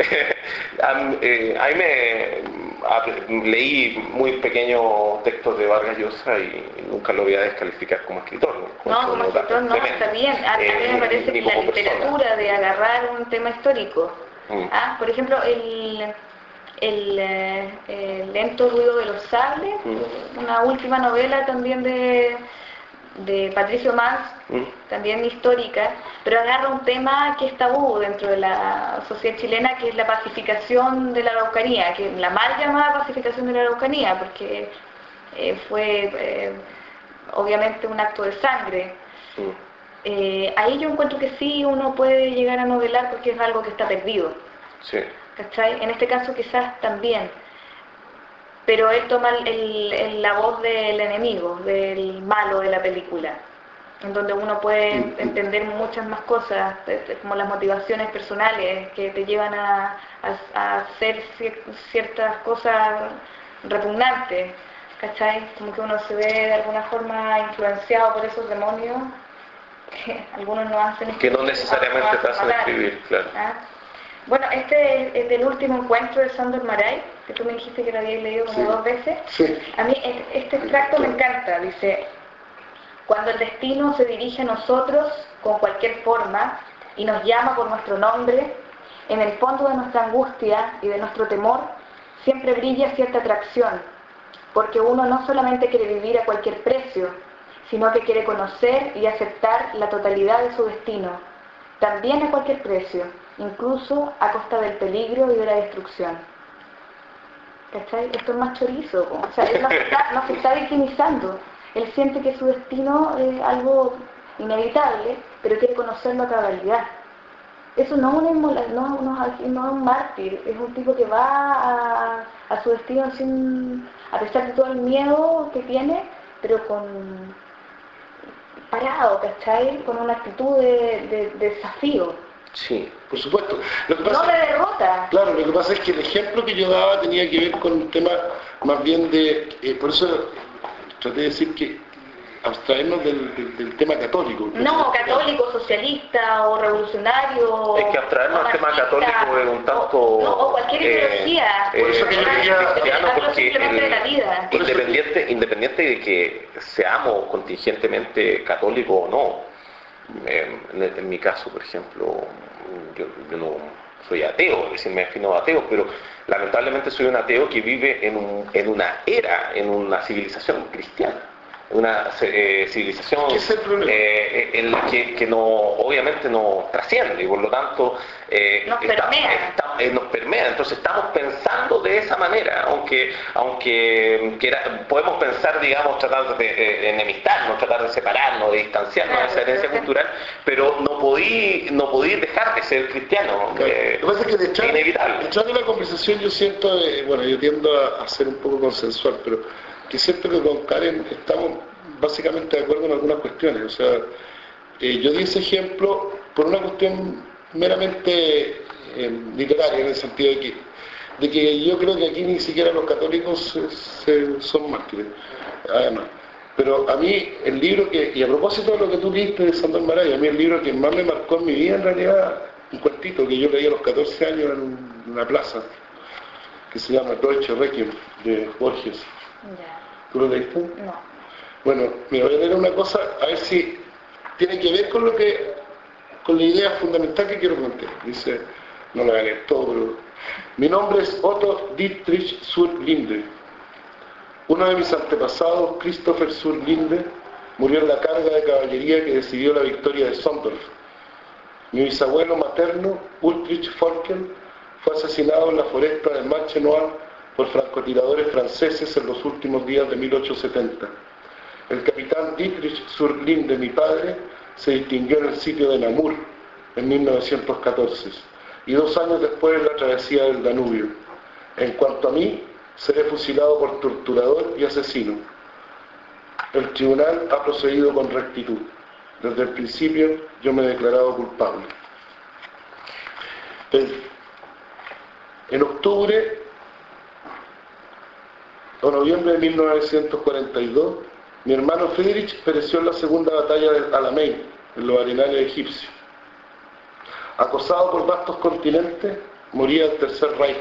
eh, ahí me a, leí muy pequeños textos de Vargas Llosa y nunca lo voy a descalificar como escritor. No, como, como escritor no, está bien. A, eh, a mí me parece que la literatura persona. de agarrar un tema histórico, mm. ¿ah? Por ejemplo, el, el, eh, el lento ruido de los sables, mm. una última novela también de de Patricio Mans, mm. también histórica, pero agarra un tema que es tabú dentro de la sociedad chilena, que es la pacificación de la Araucanía, que la mal llamada pacificación de la Araucanía, porque eh, fue eh, obviamente un acto de sangre. Mm. Eh, ahí yo encuentro que sí uno puede llegar a novelar porque es algo que está perdido. Sí. ¿Cachai? En este caso quizás también. Pero él toma el, el, la voz del enemigo, del malo de la película, en donde uno puede entender muchas más cosas, como las motivaciones personales que te llevan a, a, a hacer ciertas cosas repugnantes, ¿cachai? Como que uno se ve de alguna forma influenciado por esos demonios que algunos no hacen que no necesariamente te hacen escribir, claro. ¿Ah? Bueno, este es del último encuentro de Sándor Márai, que tú me dijiste que lo habías leído como sí. dos veces. Sí. A mí este extracto me encanta, dice: cuando el destino se dirige a nosotros con cualquier forma y nos llama por nuestro nombre, en el fondo de nuestra angustia y de nuestro temor siempre brilla cierta atracción, porque uno no solamente quiere vivir a cualquier precio, sino que quiere conocer y aceptar la totalidad de su destino, también a cualquier precio, incluso a costa del peligro y de la destrucción. ¿Cachai? Esto es más chorizo, ¿no? O sea, él no se, está, no se está victimizando, él siente que su destino es algo inevitable, pero quiere conocerlo a cabalidad. Eso no es, una inmola, no, no, no es un mártir, es un tipo que va a, a su destino sin, a pesar de todo el miedo que tiene, pero con parado, ¿cachai? Con una actitud de, de, de desafío. Sí, por supuesto. Lo que no pasa, de derrota. Claro, lo que pasa es que el ejemplo que yo daba tenía que ver con un tema más bien de... Eh, por eso traté de decir que abstraernos del, del, del tema católico. No, católico, socialista o revolucionario. Es que abstraernos del tema católico es un tanto... O, no, o cualquier ideología. Eh, por eso que yo quería... Cristiano, porque simplemente de la vida. Independiente, independiente de que seamos contingentemente católicos o no, En, en mi caso, por ejemplo, yo, yo no soy ateo, es decir, me defino ateo, pero lamentablemente soy un ateo que vive en, un, en una era, en una civilización cristiana, una eh, civilización eh, en la que, que no, obviamente no trasciende y por lo tanto eh, nos, está, permea. Está, eh, nos permea. Entonces estamos pensando de esa manera, aunque aunque quiera, podemos pensar, digamos, tratar de eh, enemistarnos, tratar de separarnos, de distanciarnos claro, de esa herencia cultural, pero no podí, no podí dejar de ser cristiano. Claro. Eh, Lo que pasa es que detrás, es inevitable. Detrás de la conversación yo siento, eh, bueno, yo tiendo a, a ser un poco consensual, pero que siento que con Karen estamos básicamente de acuerdo en algunas cuestiones. O sea, eh, yo di ese ejemplo por una cuestión meramente eh, literaria, en el sentido de que, de que yo creo que aquí ni siquiera los católicos se, se, son mártires, además. Pero a mí el libro que, y a propósito de lo que tú leíste de Sándor Márai, a mí el libro que más me marcó en mi vida en realidad, un cuentito que yo leí a los catorce años en una plaza, que se llama Deutsche Requiem, de Borges. Ya. ¿Tú lo leíste? No. Bueno, me voy a leer una cosa, a ver si tiene que ver con lo que, con la idea fundamental que quiero plantear. Dice, no lo voy a leer todo, pero... Mi nombre es Otto Dietrich zur Linde. Uno de mis antepasados, Christopher zur Linde, murió en la carga de caballería que decidió la victoria de Sondorf. Mi bisabuelo materno, Ulrich Folken, fue asesinado en la foresta de Marchenoir por francotiradores franceses en los últimos días de mil ochocientos setenta. El capitán Dietrich zur Linde, mi padre, se distinguió en el sitio de Namur en mil novecientos catorce y dos años después en la travesía del Danubio. En cuanto a mí, seré fusilado por torturador y asesino. El tribunal ha procedido con rectitud. Desde el principio yo me he declarado culpable. En octubre o noviembre de mil novecientos cuarenta y dos, mi hermano Friedrich pereció en la segunda batalla de Alamein, en los arenales egipcios. Acosado por vastos continentes, moría el Tercer Reich.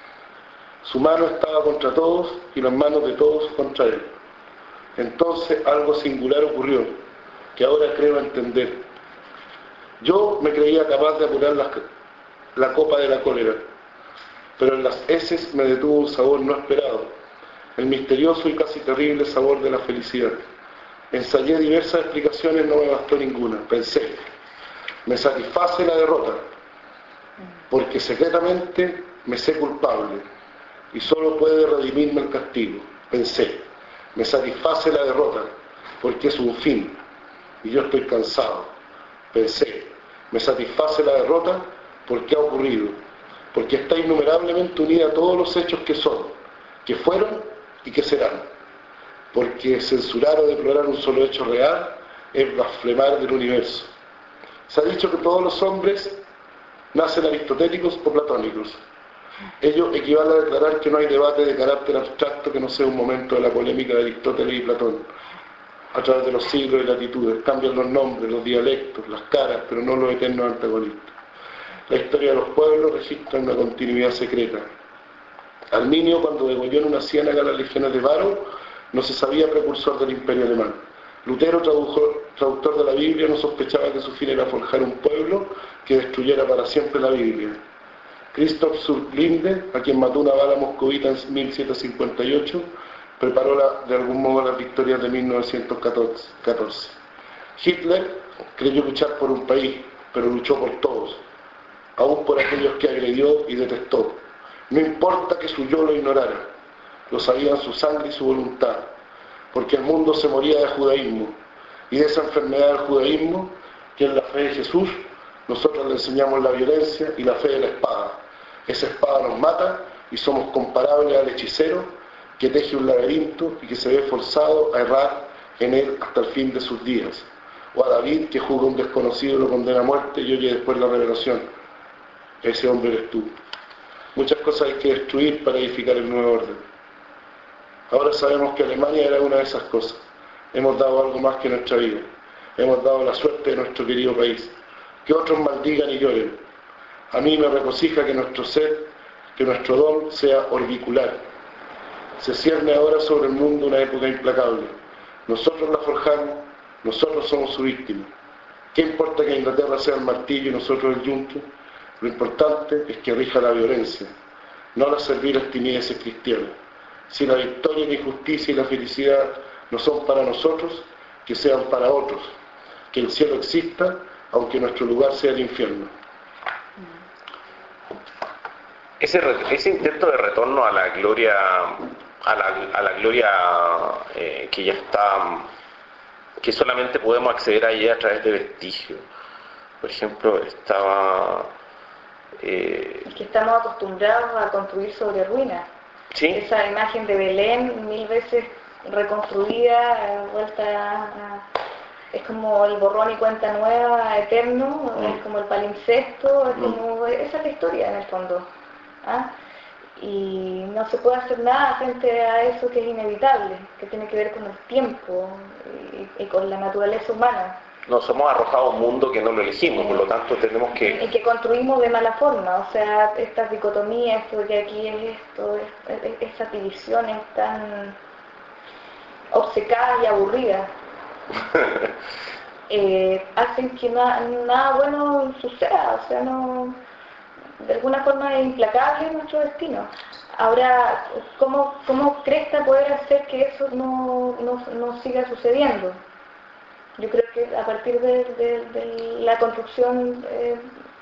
Su mano estaba contra todos y las manos de todos contra él. Entonces algo singular ocurrió, que ahora creo entender. Yo me creía capaz de apurar la, la copa de la cólera, pero en las heces me detuvo un sabor no esperado, el misterioso y casi terrible sabor de la felicidad. Ensayé diversas explicaciones, no me bastó ninguna. Pensé, me satisface la derrota, porque secretamente me sé culpable, y solo puede redimirme el castigo. Pensé, me satisface la derrota, porque es un fin, y yo estoy cansado. Pensé, me satisface la derrota, porque ha ocurrido, porque está innumerablemente unida a todos los hechos que son, que fueron y que serán. Porque censurar o deplorar un solo hecho real es blasfemar del universo. Se ha dicho que todos los hombres nacen aristotélicos o platónicos. Ello equivale a declarar que no hay debate de carácter abstracto que no sea un momento de la polémica de Aristóteles y Platón. A través de los siglos y latitudes cambian los nombres, los dialectos, las caras, pero no los eternos antagonistas. La historia de los pueblos registra una continuidad secreta. Arminio, cuando degolló en una ciénaga las legiones de Varo, no se sabía precursor del Imperio Alemán. Lutero, traductor, traductor de la Biblia, no sospechaba que su fin era forjar un pueblo que destruyera para siempre la Biblia. Christoph zur Linde, a quien mató una bala moscovita en mil setecientos cincuenta y ocho, preparó la, de algún modo las victorias de mil novecientos catorce. Hitler creyó luchar por un país, pero luchó por todos, aún por aquellos que agredió y detestó. No importa que su yo lo ignorara, lo sabían su sangre y su voluntad, porque el mundo se moría de judaísmo, y de esa enfermedad del judaísmo, que es la fe de Jesús, nosotros le enseñamos la violencia y la fe de la espada. Esa espada nos mata y somos comparables al hechicero que teje un laberinto y que se ve forzado a errar en él hasta el fin de sus días. O a David, que juzga a un desconocido y lo condena a muerte y oye después la revelación. Ese hombre eres tú. Muchas cosas hay que destruir para edificar el nuevo orden. Ahora sabemos que Alemania era una de esas cosas. Hemos dado algo más que nuestra vida. Hemos dado la suerte de nuestro querido país. Que otros maldigan y lloren. A mí me regocija que nuestro ser, que nuestro don sea orbicular. Se cierne ahora sobre el mundo una época implacable. Nosotros la forjamos, nosotros somos su víctima. ¿Qué importa que Inglaterra sea el martillo y nosotros el yunque? Lo importante es que rija la violencia, no las serviles timideces cristianas. Si la victoria, la injusticia y la felicidad no son para nosotros, que sean para otros. Que el cielo exista, aunque nuestro lugar sea el infierno. Ese, ese intento de retorno a la gloria, a la, a la gloria eh, que ya está, que solamente podemos acceder a ella a través de vestigios. Por ejemplo, estaba... Eh, es que estamos acostumbrados a construir sobre ruinas. ¿sí? Esa imagen de Belén mil veces reconstruida, eh, vuelta a, es como el borrón y cuenta nueva, eterno, mm. es como el palimpsesto, es mm. como, esa es la historia en el fondo. ¿Ah? Y no se puede hacer nada frente a eso que es inevitable, que tiene que ver con el tiempo y, y con la naturaleza humana. Nos hemos arrojado a un mundo que no lo elegimos, por lo tanto tenemos que... Y que construimos de mala forma, o sea, estas dicotomías, esto de aquí es esto, es, es, esas divisiones tan obcecadas y aburridas, eh, hacen que na, nada bueno suceda, o sea, no... de alguna forma es implacable nuestro destino. Ahora, ¿cómo, cómo crees que poder hacer que eso no, no, no siga sucediendo? Yo creo que a partir de, de, de la construcción eh,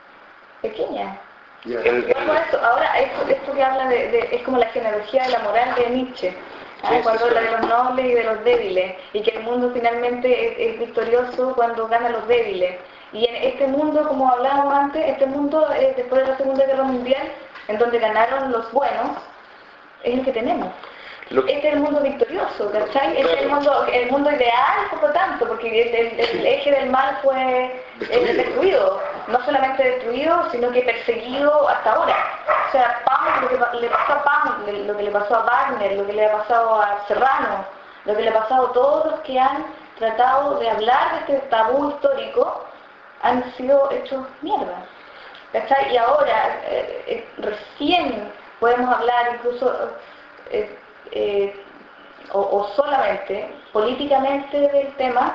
pequeña. Yeah. El, el... Eso, ahora, esto, esto que habla de, de, es como la genealogía de la moral de Nietzsche, ¿eh? Sí, cuando habla de los nobles y de los débiles, y que el mundo finalmente es, es victorioso cuando gana los débiles. Y en este mundo, como hablábamos antes, este mundo eh, después de la Segunda Guerra Mundial, en donde ganaron los buenos, es el que tenemos. Lo... Este es el mundo victorioso, ¿cachai? Este es el mundo, el mundo ideal, por lo tanto, porque el, el, el eje del mal fue destruido. Eh, destruido, no solamente destruido, sino que perseguido hasta ahora. O sea, Pam, lo que le pasó a Pam, lo que le pasó a Wagner, lo que le ha pasado a Serrano, lo que le ha pasado a todos los que han tratado de hablar de este tabú histórico, han sido hechos mierda, ¿cachai? Y ahora, eh, eh, recién podemos hablar incluso, eh, eh, o, o solamente, políticamente del tema,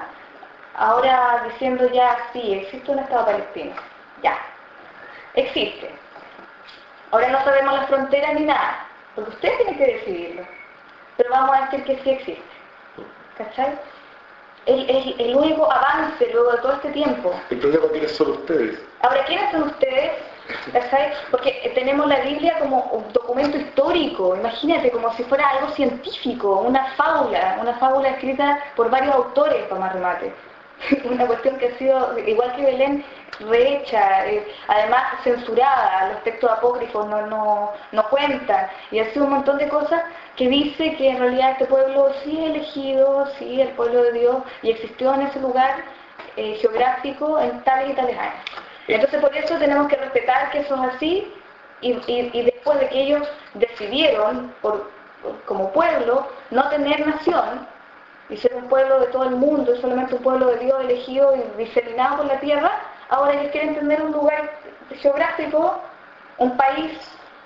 ahora diciendo ya, sí, existe un Estado palestino, ya, existe. Ahora no sabemos las fronteras ni nada, porque ustedes tienen que decidirlo, pero vamos a decir que sí existe, ¿cachai? El, el, el único avance luego de todo este tiempo. El problema ¿quiénes son ustedes? Ahora, ¿quiénes son ustedes? ¿Sabes? Porque tenemos la Biblia como un documento histórico, imagínate, como si fuera algo científico, una fábula, una fábula escrita por varios autores, para más remate. Una cuestión que ha sido, igual que Belén, rehecha, eh, además censurada, los textos apócrifos no, no, no cuentan, y ha sido un montón de cosas que dice que en realidad este pueblo sí es elegido, sí, el pueblo de Dios, y existió en ese lugar eh, geográfico en tales y tales años. Entonces por eso tenemos que respetar que eso es así, y, y, y después de que ellos decidieron, por, por, como pueblo, no tener nación, y ser un pueblo de todo el mundo, solamente un pueblo de Dios elegido y diseminado por la tierra, ahora ellos quieren tener un lugar geográfico, un país,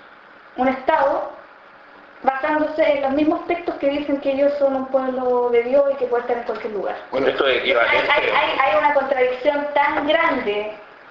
un estado, basándose en los mismos textos que dicen que ellos son un pueblo de Dios y que puede estar en cualquier lugar. Bueno, esto es equivalente. Hay, hay, hay una contradicción tan grande,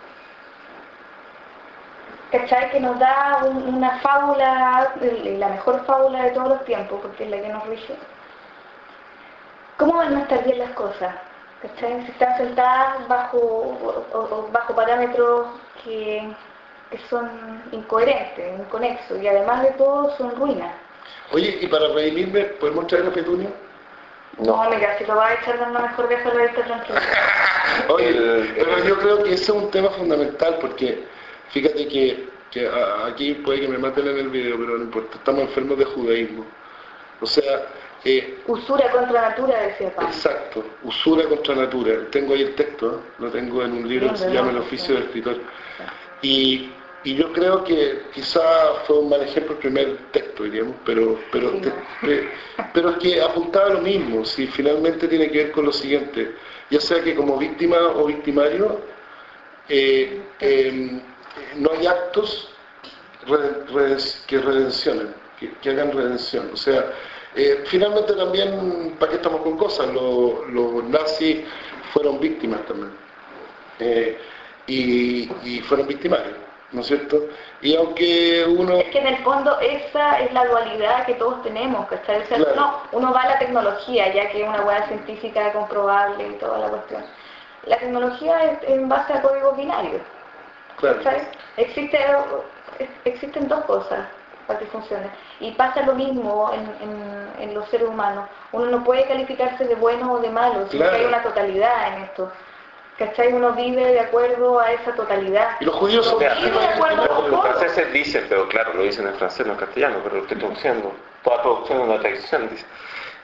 ¿cachai? Que nos da un, una fábula, la mejor fábula de todos los tiempos, porque es la que nos rige. ¿Cómo van a estar bien las cosas? ¿Cachai? Si están sentadas bajo, o, o, bajo parámetros que, que son incoherentes, inconexos, y además de todo son ruinas. Oye, y para redimirme, ¿podemos traer a Petunio? No, no mira, si lo vas a echar, no mejor deja la vista tranquila. Oye, pero yo creo que ese es un tema fundamental, porque fíjate que, que a, aquí puede que me maten en el video, pero no importa, estamos enfermos de judaísmo. O sea... Eh, usura contra natura, decía Pablo. Exacto, usura contra natura. Tengo ahí el texto, ¿eh? Lo tengo en un libro que se llama El oficio del escritor. Y, y yo creo que quizá fue un mal ejemplo el primer texto, diríamos, pero, pero, sí, te, no. te, pero es que apuntaba a lo mismo, si finalmente tiene que ver con lo siguiente, ya sea que como víctima o victimario, eh, eh, no hay actos que redencionen, que, que hagan redención. O sea, Eh, finalmente también, ¿para qué estamos con cosas? Los, los nazis fueron víctimas también. Eh, y, y fueron victimarios, ¿no es cierto? Y aunque uno... Es que en el fondo esa es la dualidad que todos tenemos, ¿cachai? O sea, claro. uno, uno va a la tecnología, ya que es una hueá científica comprobable y toda la cuestión. La tecnología es en base a códigos binarios, claro. ¿cachai? Existe, existen dos cosas para que funcione. Y pasa lo mismo en, en, en los seres humanos. Uno no puede calificarse de bueno o de malo, sino claro. que hay una totalidad en esto. ¿Cachai? Uno vive de acuerdo a esa totalidad. Y los judíos son... Vive de acuerdo a los, los franceses dicen, pero claro, lo dicen en francés, no en castellano, pero lo estoy traduciendo. Toda traducción es una tradición, dice.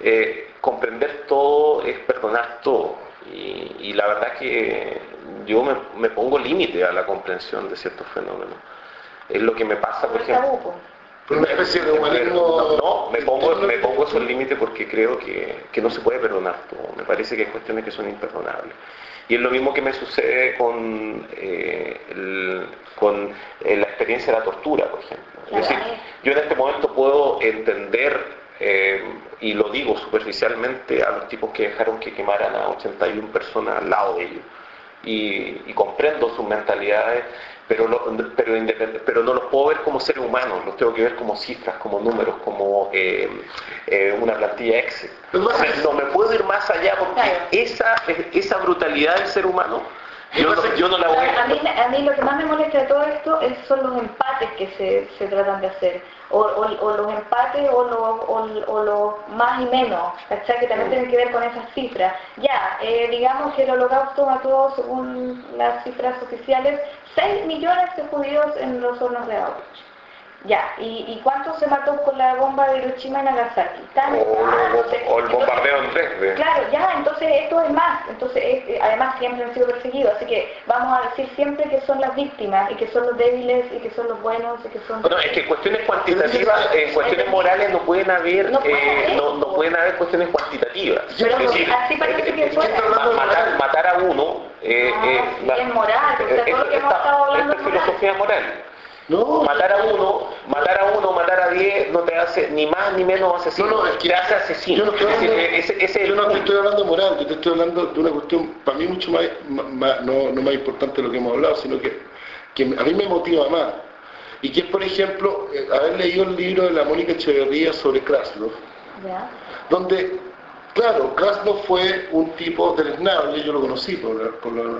eh, comprender todo es perdonar todo. Y, y la verdad que yo me, me pongo límite a la comprensión de ciertos fenómenos. Es lo que me pasa, por ejemplo. Por una especie de humanismo. No, no, me pongo, me pongo esos límites porque creo que, que no se puede perdonar todo. Me parece que hay cuestiones que son imperdonables. Y es lo mismo que me sucede con, eh, el, con eh, la experiencia de la tortura, por ejemplo. Es decir, yo en este momento puedo entender, eh, y lo digo superficialmente, a los tipos que dejaron que quemaran a ochenta y una personas al lado de ellos. Y, y comprendo sus mentalidades, pero, lo, pero, pero no los puedo ver como seres humanos, los tengo que ver como cifras, como números, como eh, eh, una plantilla Excel. No, no me puedo ir más allá porque esa, esa brutalidad del ser humano, yo no, yo no la voy a... A mí, a mí lo que más me molesta de todo esto es, son los empates que se, se tratan de hacer, o, o, o los empates o los o, o lo más y menos, ¿cachai? Que también tienen que ver con esas cifras. Ya, eh, digamos que el holocausto mató, según las cifras oficiales, seis millones de judíos en los hornos de Auschwitz. Ya, ¿y, y cuánto se mató con la bomba de Hiroshima y Nagasaki? ¿Tan? O, ah, lo, entonces, o el bombardeo en tres D. Claro, ya, entonces esto es más. Entonces, es, además siempre han sido perseguidos, así que vamos a decir siempre que son las víctimas, y que son los débiles, y que son los buenos, y que son... Bueno, es que en cuestiones cuantitativas, en cuestiones morales no pueden haber, no, puede eh, haber, no, no pueden haber cuestiones cuantitativas. Pero es decir, así parece que fue. matar, matar a uno... Eh, no, eh, sí, es moral, o sea, todo lo que hemos estado hablando es filosofía moral. No, matar a uno, matar a uno, matar a diez no te hace ni más ni menos asesino, no, no, es que te hace asesino. Yo no estoy hablando, ese, ese yo no te estoy hablando de moral, yo te estoy hablando de una cuestión para mí mucho más, más no, no más importante de lo que hemos hablado, sino que, que a mí me motiva más. Y que es, por ejemplo, haber leído el libro de la Mónica Echeverría sobre Krasnov, ¿ya? Donde, claro, Krasnov fue un tipo deleznable, yo lo conocí por la... Por la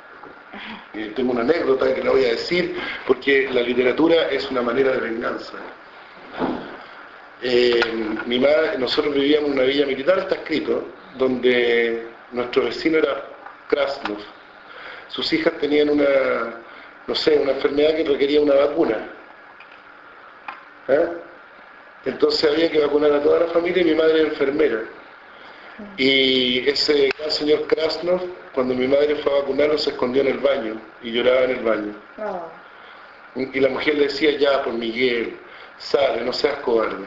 Eh, tengo una anécdota que la voy a decir porque la literatura es una manera de venganza. Eh, mi madre, nosotros vivíamos en una villa militar, está escrito, donde nuestro vecino era Krasnov. Sus hijas tenían una, no sé, una enfermedad que requería una vacuna. ¿Eh? Entonces había que vacunar a toda la familia y mi madre era enfermera. Y ese gran señor Krasnov, cuando mi madre fue a vacunarlo, se escondió en el baño y lloraba en el baño. No. Y la mujer le decía, ya, por Miguel, sale, no seas cobarde.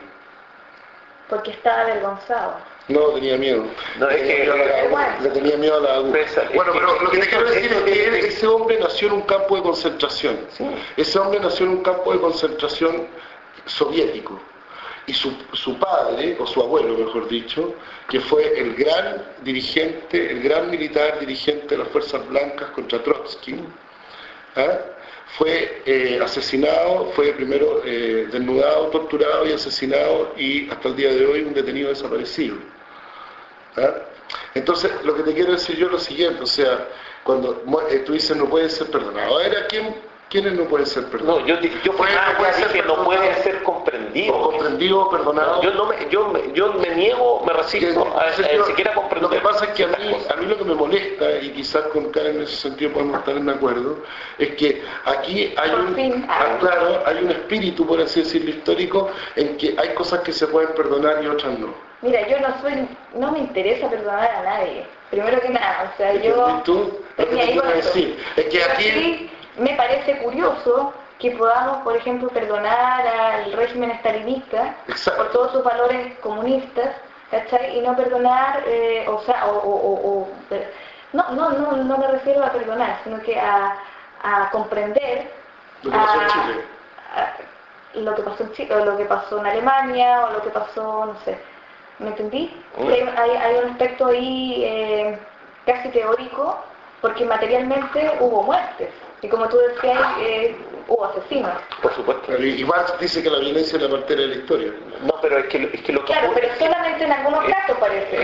Porque estaba avergonzado. No, tenía miedo. No, es que... Le tenía miedo a la aguja. Bueno, pero lo que te quiero decir es que ese hombre nació en un campo de concentración. Ese hombre nació en un campo de concentración soviético. Y su, su padre, o su abuelo mejor dicho, que fue el gran dirigente, el gran militar dirigente de las Fuerzas Blancas contra Trotsky, ¿eh? fue eh, asesinado, fue primero eh, desnudado, torturado y asesinado, y hasta el día de hoy un detenido desaparecido. ¿Eh? Entonces, lo que te quiero decir yo es lo siguiente, o sea, cuando eh, tú dices no puede ser perdonado, a ver, ¿a quién? ¿Quiénes no pueden ser perdonados? No, yo, yo pues, no puede ser que no pueden ser comprendidos. O comprendidos, perdonados. Yo, no me, yo, me, yo me niego, me resisto a, a, a, a siquiera comprender. Lo que pasa es que a mí, a mí lo que me molesta, y quizás con Karen en ese sentido podemos estar en acuerdo, es que aquí hay un, ah, claro, hay un espíritu, por así decirlo, histórico, en que hay cosas que se pueden perdonar y otras no. Mira, yo no soy, no me interesa perdonar a nadie, primero que nada, o sea, yo... ¿Tú? Lo que te quiero decir es que aquí... Me parece curioso que podamos, por ejemplo, perdonar al régimen estalinista Exacto. por todos sus valores comunistas, ¿cachai? Y no perdonar, eh, o sea, o, o, o, o no, no, no, no me refiero a perdonar, sino que a, a comprender lo que pasó en Chile, a, lo que pasó en Chile, o lo que pasó en Alemania, o lo que pasó, no sé, ¿me entendí? Mm. Hay, hay, hay un aspecto ahí eh, casi teórico, porque materialmente hubo muertes. Y como tú decías, eh, hubo asesinos. Por supuesto. Y Marx dice que la violencia es la partera de la historia. No, pero es que, es que lo que... Claro, pero solamente en algunos casos parece.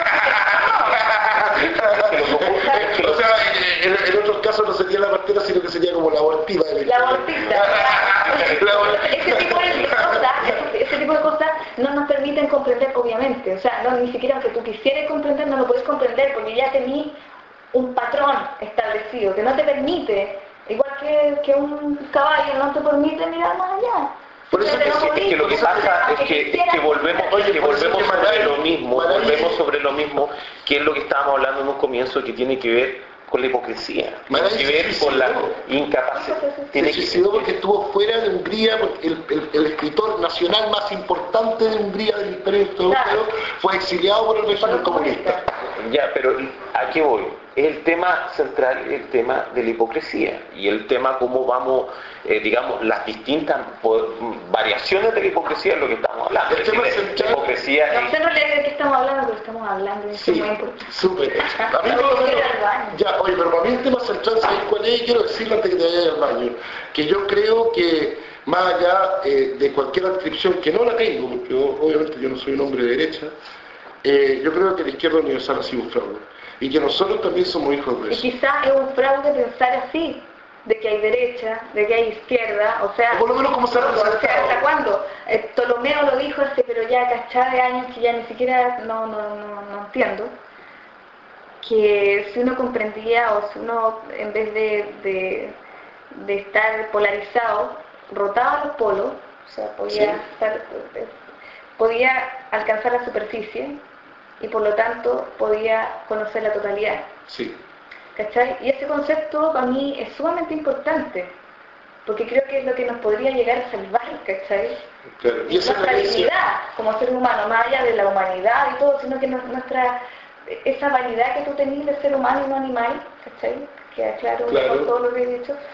O sea, en, en otros casos no sería la partera, sino que sería como la abortiva de la La abortista. Ese tipo de cosas, ese tipo de cosas no nos permiten comprender, obviamente. O sea, no, ni siquiera aunque tú quisieras comprender, no lo puedes comprender, porque ya tenías un patrón establecido que no te permite, igual que, que un caballo no te permite mirar más allá. Por eso, que, no si, es que lo que pasa es que, es que volvemos, es que volvemos sobre lo mismo, volvemos sobre lo mismo, que es lo que estábamos hablando en un comienzo, que tiene que ver con la hipocresía, tiene que ver con la incapacidad. Se suicidó porque estuvo fuera de Hungría, porque el, el, el escritor nacional más importante de Hungría del Imperio Austrohúngaro fue exiliado por el régimen comunista. Ya, pero ¿a qué voy? El tema central es el tema de la hipocresía y el tema cómo vamos, eh, digamos, las distintas variaciones de la hipocresía es lo que estamos hablando. El tema es decir, central, la hipocresía no sé en realidad de qué estamos hablando, pero estamos hablando de eso sí, muy importante. súper. A mí por lo menos, ya, oye, pero para mí el tema central, ¿sabes cuál es? Quiero decirlo antes que te vayas al baño, que yo creo que más allá eh, de cualquier adscripción, que no la tengo, porque yo, obviamente yo no soy un hombre de derecha, eh, yo creo que la izquierda universal ha sido un fraude. Y que nosotros también somos hijos de eso. Y quizás es un fraude pensar así, de que hay derecha, de que hay izquierda, o sea... O por lo menos como se ha o sea, ¿hasta cuándo? Eh, Ptolomeo lo dijo hace, pero ya cachá de años que ya ni siquiera no, no, no, no entiendo, que si uno comprendía o si uno en vez de, de, de estar polarizado, rotaba los polos, o sea, podía, sí. estar, podía alcanzar la superficie, y por lo tanto podía conocer la totalidad. Sí. ¿Cachai? Y ese concepto para mí es sumamente importante, porque creo que es lo que nos podría llegar a salvar, ¿cachai? Claro. Y esa nuestra es la dignidad como ser humano, más allá de la humanidad y todo, sino que nuestra, esa vanidad que tú tenías de ser humano y no animal, ¿cachai? Queda claro, claro. Por todo lo que he dicho.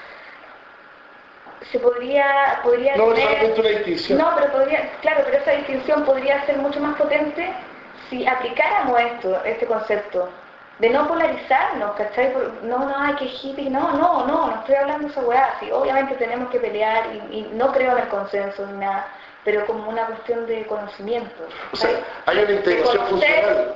Se podría, podría no, tener... No, la distinción. No, pero podría, claro, pero esa distinción podría ser mucho más potente si aplicáramos esto, este concepto, de no polarizarnos, ¿cachai? No, no, ay, que hippie, no, no, no, no estoy hablando de esa weá, sí, obviamente tenemos que pelear y, y no creo en el consenso ni nada, pero como una cuestión de conocimiento. O sea, hay una integración funcional.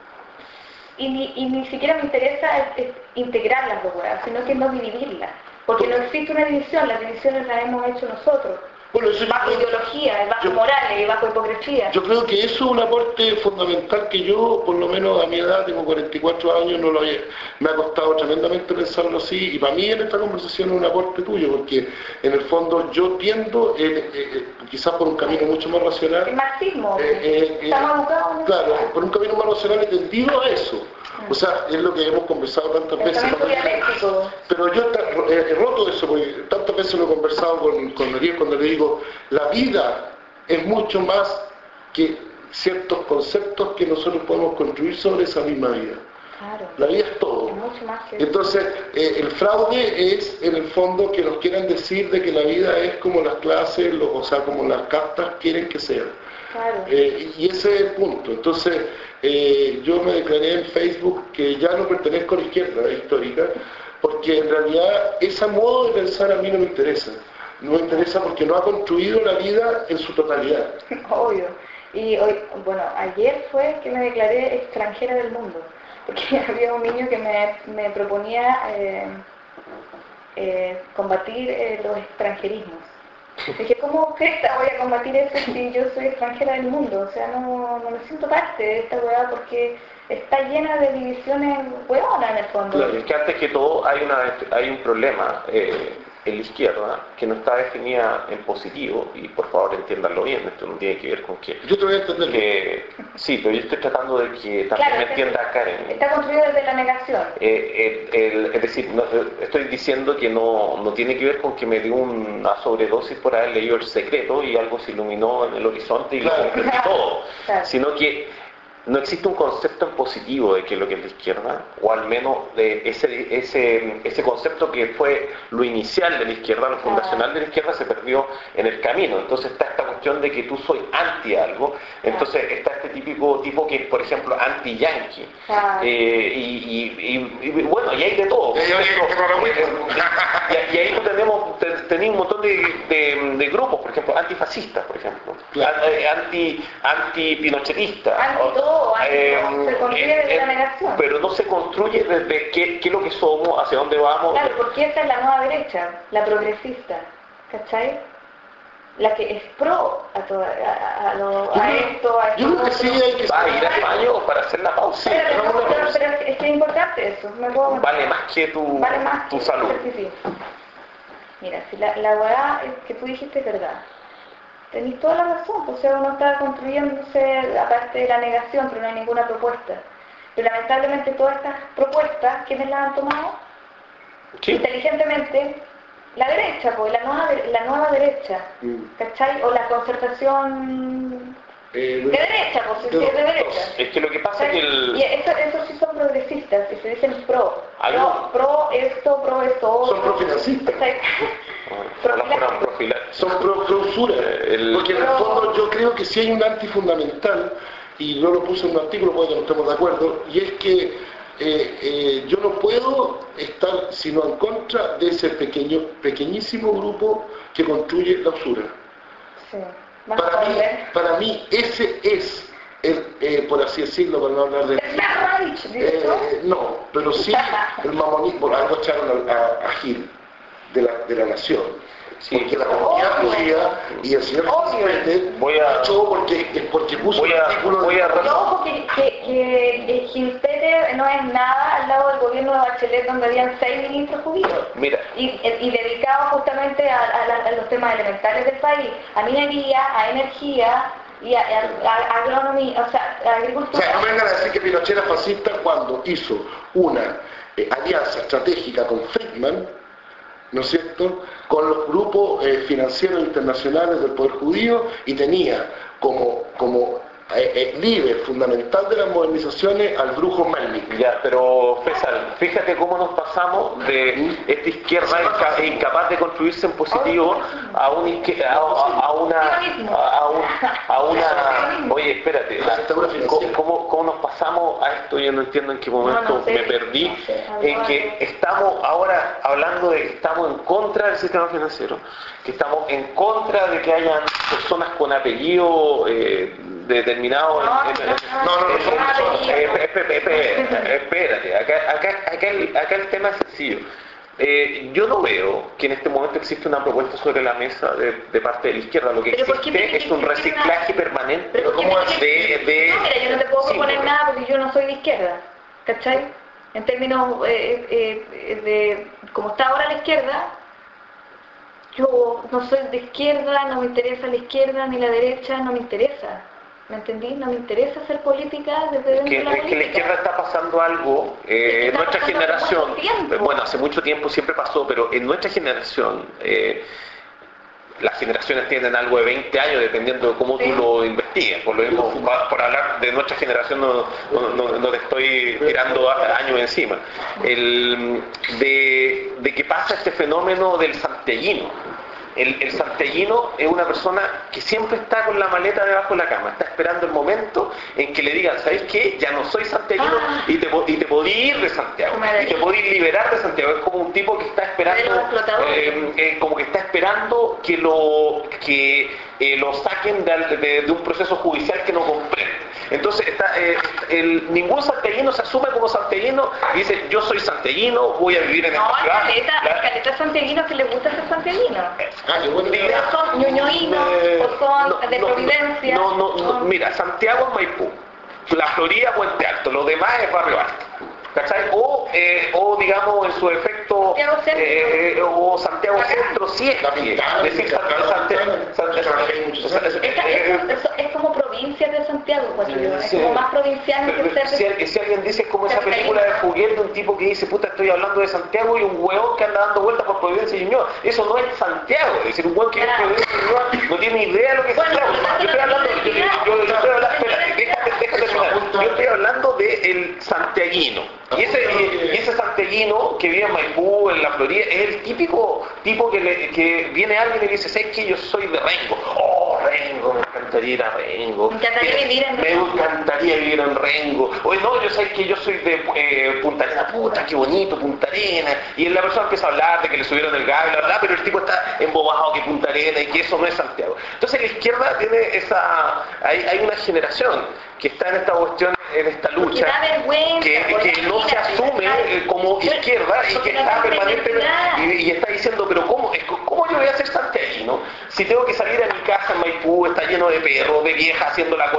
Y ni, y ni siquiera me interesa es, es integrar las dos weas, sino que no dividirlas, porque no existe una división, las divisiones las hemos hecho nosotros. Bueno, eso bajo yo, ideología, bajo yo, morales, bajo hipocresía. Yo creo que eso es un aporte fundamental que yo, por lo menos a mi edad, tengo cuarenta y cuatro años, no lo había, me ha costado tremendamente pensarlo así, y para mí en esta conversación es un aporte tuyo, porque en el fondo yo tiendo, eh, eh, quizás por un camino mucho más racional... El marxismo, eh, eh, estamos educados en eso. Claro, por un camino más racional he tendido a eso. O sea, es lo que hemos conversado tantas veces. Pero yo he roto eso, porque tantas veces lo he conversado con, con Ariel cuando le digo, la vida es mucho más que ciertos conceptos que nosotros podemos construir sobre esa misma vida. Claro. La vida es todo. Es mucho más que Entonces, eh, el fraude es en el fondo que nos quieran decir de que la vida es como las clases, los, o sea, como las castas quieren que sea. Claro. Eh, y ese es el punto. Entonces, eh, yo me declaré en Facebook que ya no pertenezco a la izquierda histórica, porque en realidad ese modo de pensar a mí no me interesa. No me interesa porque no ha construido la vida en su totalidad. Obvio. Y hoy, bueno, ayer fue que me declaré extranjera del mundo, porque había un niño que me, me proponía eh, eh, combatir eh, los extranjerismos. Dije, ¿cómo cresta voy a combatir eso si yo soy extranjera del mundo? O sea, no, no me siento parte de esta weá porque está llena de divisiones hueonas en el fondo. Claro, es que antes que todo hay, una, hay un problema eh, en la izquierda que no está definida en positivo, y por favor entiéndanlo bien, esto no tiene que ver con que... Yo te voy a entender. Que, sí, pero yo estoy tratando de que también claro, me entienda Karen. Está construido desde la negación. Eh, el, el, es decir, no, estoy diciendo que no, no tiene que ver con que me dio una sobredosis por haber leído El Secreto y algo se iluminó en el horizonte y claro. lo comprendí todo, claro. Sino que no existe un concepto en positivo de qué es lo que es la izquierda, o al menos de ese, ese, ese concepto que fue lo inicial de la izquierda, lo fundacional de la izquierda, se perdió en el camino. Entonces está esta cuestión de que tú soy anti algo, entonces está este típico tipo que es, por ejemplo, anti-yankee. Ah. Eh, y, y, y, y bueno, y hay de todo. Y, y, y ahí tú tenemos, tenemos un montón de, de, de grupos, por ejemplo, antifascistas, por ejemplo, claro. anti, anti-pinochetistas. Anti todo. Eh, se construye desde eh, la negación. Pero no se construye desde qué, qué es lo que somos, hacia dónde vamos. Claro, porque esa es la nueva derecha, la progresista, ¿cachai? La que es pro a, toda, a, a, lo, a esto, a esto. Yo creo que sí hay que... ¿Va a ir a España o para hacer la pausa? Pero, pero, pero, pero, pero es que es importante eso. Me puedo... Vale más que tu, vale más tu que salud. Sí, sí. Mira, si la, la hueá que tú dijiste es verdad. Tenéis toda la razón, o sea, uno está construyéndose aparte de la negación, pero no hay ninguna propuesta. Pero lamentablemente todas estas propuestas, ¿quiénes las han tomado? Sí. Inteligentemente, la derecha, pues, la nueva, la nueva derecha, Mm. ¿cachai? O la concertación Eh, de derecha, pues, si de es de los derecha. Es que lo que pasa es que el... Y eso, esos sí son progresistas, que se dicen pro. Hay Pro, un- pro esto, pro esto, otro. Son profinancistas. ¿Cachai? Ojalá fueran profilaxis. Son pro clausura, El- porque en el fondo yo creo que sí hay un antifundamental, y no lo puse en un artículo porque no estamos de acuerdo, y es que eh, eh, yo no puedo estar sino en contra de ese pequeño, pequeñísimo grupo que construye la usura. Sí. Más Para mí, poder. para mí ese es, el, eh, por así decirlo, para no hablar de... Es la Reich, ¿dices tú? Eh, no, pero sí el mamonismo, algo echaron a, a, a Gil de la, de la nación. Sí. Porque la comunidad Obvio. judía y el señor Obvio. Gilpete Voy a- echó porque, porque puso voy un a- artículo voy a de... Y ojo que, que, que, que Gilpete no es nada al lado del gobierno de Bachelet, donde habían seis ministros judíos. Mira, Y, y dedicados justamente a, a la- a los temas elementales del país, a minería, a energía y a, a- a agronomía, o sea, a O agricultura. sea, no vengan a decir que Pinochet era fascista cuando hizo una eh, alianza estratégica con Friedman, ¿no es cierto?, con los grupos eh, financieros internacionales del poder judío y tenía como, como eh, eh, líder fundamental de las modernizaciones al brujo Melnik. ya, pero César, fíjate cómo nos pasamos de esta izquierda inca- incapaz de construirse en positivo a una izquier- a, a- a una a, un- a una oye, espérate, La dictadura ¿cómo, financiera. cómo, cómo nos pasamos a esto? Yo no entiendo en qué momento No, no sé. me perdí, No sé. en que estamos ahora hablando de que estamos en contra del sistema financiero, que estamos en contra de que hayan personas con apellido eh, determinado No, en- en- no, no, no, no, eh, no, eh, espe- espe- espérate, acá, acá, acá, el, acá el tema es sencillo. Eh, yo no veo que en este momento existe una propuesta sobre la mesa de, de parte de la izquierda. Lo que Pero ¿por qué existe me es un dijiste reciclaje una- permanente Pero ¿por qué ¿cómo me es? dijiste- de... de No, mira, yo no te puedo sí, proponer pero- nada porque yo no soy de izquierda, ¿cachai? En términos eh, eh, de como está ahora la izquierda, yo no soy de izquierda, no me interesa la izquierda ni la derecha, no me interesa. ¿Me entendí? No me interesa hacer política desde dentro que, de la es que la política. izquierda está pasando algo, eh, Es que en está nuestra pasando hace generación, mucho tiempo. bueno, hace mucho tiempo siempre pasó, pero en nuestra generación, eh, las generaciones tienen algo de veinte años, dependiendo de cómo Sí. tú lo investigues. Por lo mismo, pa- por hablar de nuestra generación, no, no, no- no te estoy tirando a- años encima. El, de, de que pasa este fenómeno del santiaguino. El, el santiaguino es una persona que siempre está con la maleta debajo de la cama, está esperando el momento en que le digan, ¿sabes qué? Ya no soy santiaguino Ah. y te, po- y te podí ir de Santiago, y te podí liberar de Santiago. Es como un tipo que está De esperando, los explotadores. eh, eh, como que está esperando que lo, que, eh, lo saquen de, de- de un proceso judicial que no comprende. Entonces, está, eh, el, ningún santiaguino se asume como santiaguino y dice, yo soy santiaguino, voy a vivir en No, esta hay ciudad. caleta, La- hay caleta santiaguinos que les gusta ser santiaguinos. Ah, qué bueno. Mira, Pero son ñoñoínos, eh, o son no, de no, Providencia. No, no, no, son- mira, Santiago es Maipú, la Florida Puente Alto, lo demás es Barrio Alto. ¿Cachai? O, eh, o digamos en su efecto Santiago Centro. eh, o Santiago Acá. Centro, sí es La que- Pintana, decir la San- Pintana, San- la San- Pintana. Yo trabajé ahí muchos años. Esa- eh, eso- es como provincia de Santiago, pues, yo, es Sí. como más provinciano que Pero ser si, de... al- si alguien dice es como esa Capitalino. película de juguete de un tipo que dice, puta, estoy hablando de Santiago y un hueón que anda dando vueltas por Providencia y Ñuñoa. Eso no es Santiago, es decir, un hueón que vive en Claro. Providencia y Ñuñoa no tiene idea de lo que es Bueno, Santiago. pero Yo estoy hablando, yo, yo- yo- yo estoy hablando, espérate, déjate, déjate terminar. Yo estoy hablando del santiaguino. Y ese, y, y ese santiaguino que vive en Maipú, en la Florida, es el típico tipo que, le, que viene alguien y le dice, ¿sabes qué? Yo soy de Rengo. Oh, Rengo, me encantaría ir a Rengo. Me encantaría vivir en Me Rengo. encantaría vivir en Rengo. Oye, no, yo sé que yo soy de eh, Punta Arena. Puta, qué bonito, Punta Arena. Y la persona empieza a hablar de que le subieron el gas, bla, bla, pero el tipo está embobado que Punta Arena y que eso no es Santiago. Entonces la izquierda tiene esa... Hay, hay una generación que está en esta cuestión, en esta lucha, da vergüenza, que, porque que no se mira, asume eh, como yo- izquierda y porque que no está tiene permanentemente identidad. y, y está diciendo, pero ¿cómo, es- ¿cómo yo voy a ser santiaguino si tengo que salir a mi casa en Maipú, está lleno de perros, de viejas haciendo la cola para el pan,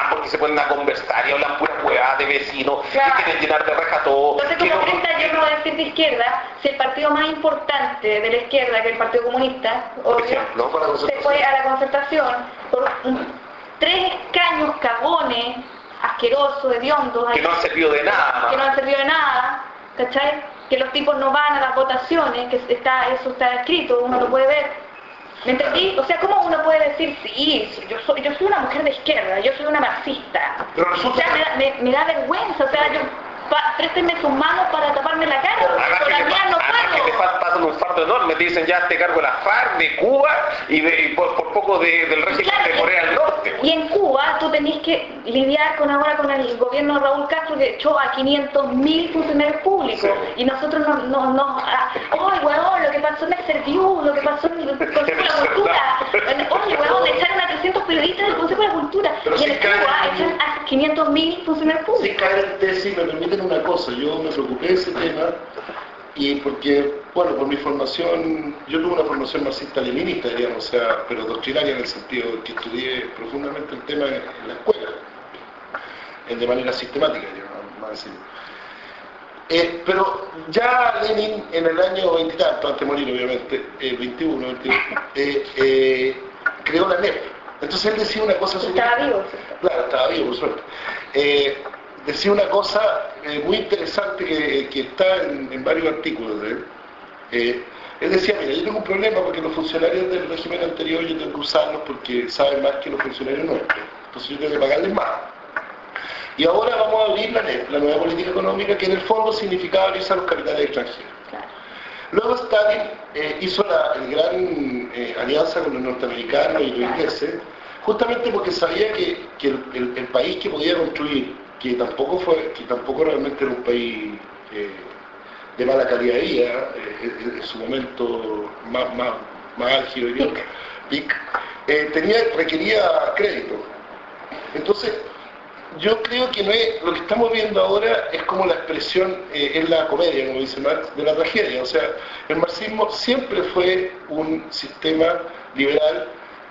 van porque se ponen a conversar y hablan puras huevadas de vecinos, Claro. que quieren llenar de raja todo. Entonces, que como no- cresta, yo no voy a decir de izquierda, si el partido más importante de la izquierda, que es el Partido Comunista, obvio, ejemplo, para la se concertación. fue a la concertación por un- tres escaños cagones, asquerosos, hediondos, que no han servido de nada. que no han servido de nada, ¿cachai? Que los tipos no van a las votaciones, que está, eso está escrito, uno lo puede ver. ¿Me entendí? O sea, ¿cómo uno puede decir, sí, sí, yo soy, yo soy una mujer de izquierda, yo soy una marxista? Pero O resulta sea, me da, me, me da vergüenza, o sea, yo, pa, préstenme sus manos para taparme la cara, Además con que, las te, mías no además que te puedo. pa- pasan un fardo enorme, te dicen ya te cargo la FARC de Cuba y, de- y por, por poco de- del régimen Claro, de Corea del Norte. Y en Cuba tú tenés que lidiar con ahora con el gobierno de Raúl Castro que echó a quinientos mil funcionarios públicos Sí. y nosotros no, no, no, ah, oye weón, lo que pasó en el Serviu, lo que pasó en el Consejo de la Cultura, oye weón, echaron a trescientos periodistas del Consejo de la Cultura Pero y en si Cuba caen- echan a quinientos mil funcionarios Sin públicos. caer en tesis, me permiten una cosa, yo me preocupé de ese tema y porque, bueno, por mi formación, yo tuve una formación marxista-leninista, diríamos, o sea, pero doctrinaria en el sentido que estudié profundamente el tema en, en la escuela, en- de manera sistemática, digamos, más decirlo. Eh, pero ya Lenin en el año veintitantos, antes de morir obviamente, eh, veintiuno, veintiuno eh, eh, creó la N E P. Entonces él decía una cosa súper- Estaba vivo, ¿cierto? Claro, estaba vivo, por suerte. Eh, decía una cosa eh, muy interesante que, que está en, en varios artículos de él. Eh, él decía, mira, yo tengo un problema porque los funcionarios del régimen anterior yo tengo que usarlos porque saben más que los funcionarios nuestros. Entonces yo tengo que pagarles más. Y ahora vamos a abrir la N E P, la nueva política económica, que en el fondo significaba abrirse a los capitales extranjeros. Claro. Luego Stalin eh, hizo la el gran eh, alianza con los norteamericanos y los ingleses, justamente porque sabía que, que el, el- el país que podía construir, que tampoco fue, que tampoco realmente era un país eh, de mala calidad de vida, eh, en, en su momento más, más, más álgido, diría, Peak. peak, eh, tenía, requería crédito. Entonces, yo creo que no es, lo que estamos viendo ahora es como la expresión, eh, es la comedia, como dice Marx, de la tragedia. O sea, el marxismo siempre fue un sistema liberal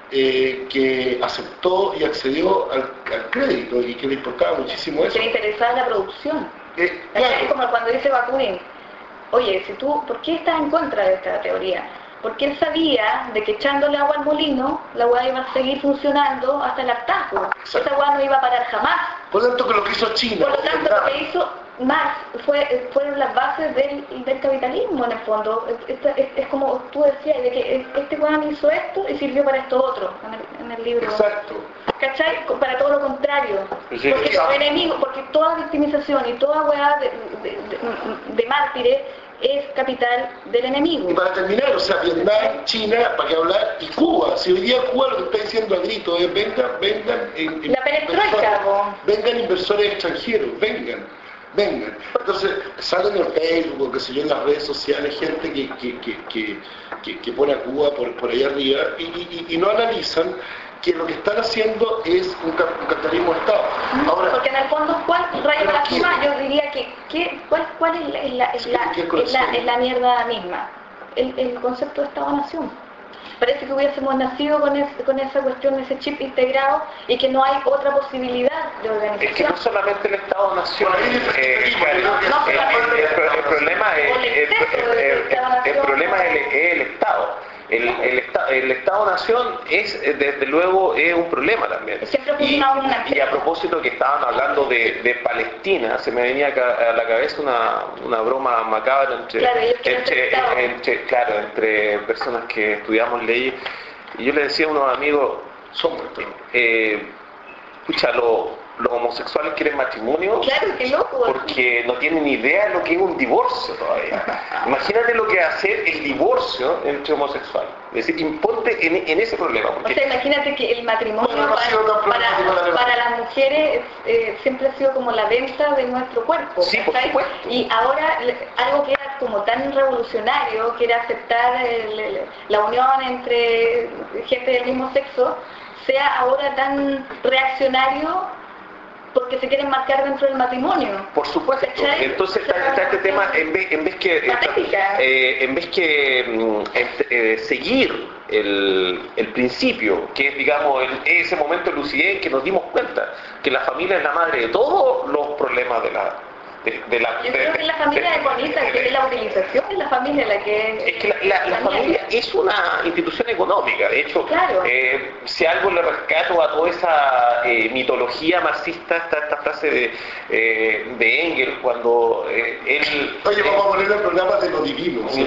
eh, que aceptó y accedió al, al crédito y que le importaba muchísimo eso. Que le interesaba la producción. Eh, Es claro, como cuando dice Bakunin, oye, si tú, ¿por qué estás en contra de esta teoría? Porque él sabía de que echándole agua al molino, la hueá iba a seguir funcionando hasta el hartazgo. Exacto. Esa hueá no iba a parar jamás. por lo tanto que lo que hizo China, Por lo tanto, lo que hizo Marx fue, fueron las bases del, del capitalismo en el fondo. Es, es- es- es como tú decías, de que este weón hizo esto y sirvió para esto otro, en el, en el libro. exacto. ¿Cachai? Para todo lo contrario. Sí, Porque sí. los enemigos, porque toda victimización y toda weá de, de, de- de mártires es capital del enemigo. Y para terminar, o sea, Vietnam, China, para qué hablar, y Cuba. Si hoy día Cuba lo que está diciendo a grito es vengan, vengan, en- en- La perestroika, inversores, po. vengan inversores extranjeros, vengan, vengan. Entonces salen en Facebook, o qué sé yo, en las redes sociales, gente que, que, que, que, que- que pone a Cuba por, por ahí arriba y, y- y no analizan que lo que están haciendo es un, cap- un capitalismo de Estado. Ahora, Porque en el fondo, ¿cuál rayo Pero la ¿qué? suma? Yo diría que, ¿qué, cuál, ¿cuál es la, es la, es la, ¿Qué es corazón? la, es la mierda misma? El, el concepto de Estado-Nación. Parece que hubiésemos nacido con, es- con esa cuestión, ese chip integrado y que no hay otra posibilidad de Es que organización. no solamente el Estado-Nación, Por ahí el eh, extremismo, claro, yo creo que No, el, el- el- el problema es o el el, exceso el- de el- Estado-Nación. el problema es el, es el Estado. El, el, esta- el Estado-Nación es, eh, desde luego, es un problema también. Siempre fue Y, una- una- y a propósito que estaban hablando de, de Palestina, se me venía ca- a la cabeza una, una broma macabra entre, Claro, ellos quieren entre, ser Estado. entre- claro, entre personas que estudiamos leyes. Y yo le decía a unos amigos, somos todos. eh, escucha, lo- los homosexuales quieren matrimonio Claro, qué loco. porque no tienen idea de lo que es un divorcio todavía. Imagínate lo que es hacer el divorcio entre homosexuales. Es decir, imponte en, en ese problema. O Porque sea, imagínate que el matrimonio Bueno, no ha sido tan para, problemático, la para, verdad. para las mujeres eh, siempre ha sido como la venta de nuestro cuerpo. Sí, por ¿cachai? supuesto. Y ahora le- algo que era como tan revolucionario, que era aceptar el- el- la unión entre gente del mismo sexo, sea ahora tan reaccionario porque se quieren marcar dentro del matrimonio. Por supuesto. ¿Cachai? Entonces está, está este tema, en vez, en vez que Patética. eh, en vez que mm, eh, seguir el, el principio, que es, digamos, el- ese momento de lucidez en que nos dimos cuenta que la familia es la madre de todos los problemas de la de, de la Yo de- creo que la familia de- es bonita, que es la utilización de la familia la que... Es que la, la- la familia es una institución económica. De hecho, Claro. eh, si algo le rescato a toda esa eh, mitología marxista, está esta frase de, eh, de Engels, cuando eh, él... Oye, vamos a poner el programa de lo divino, ¿sí?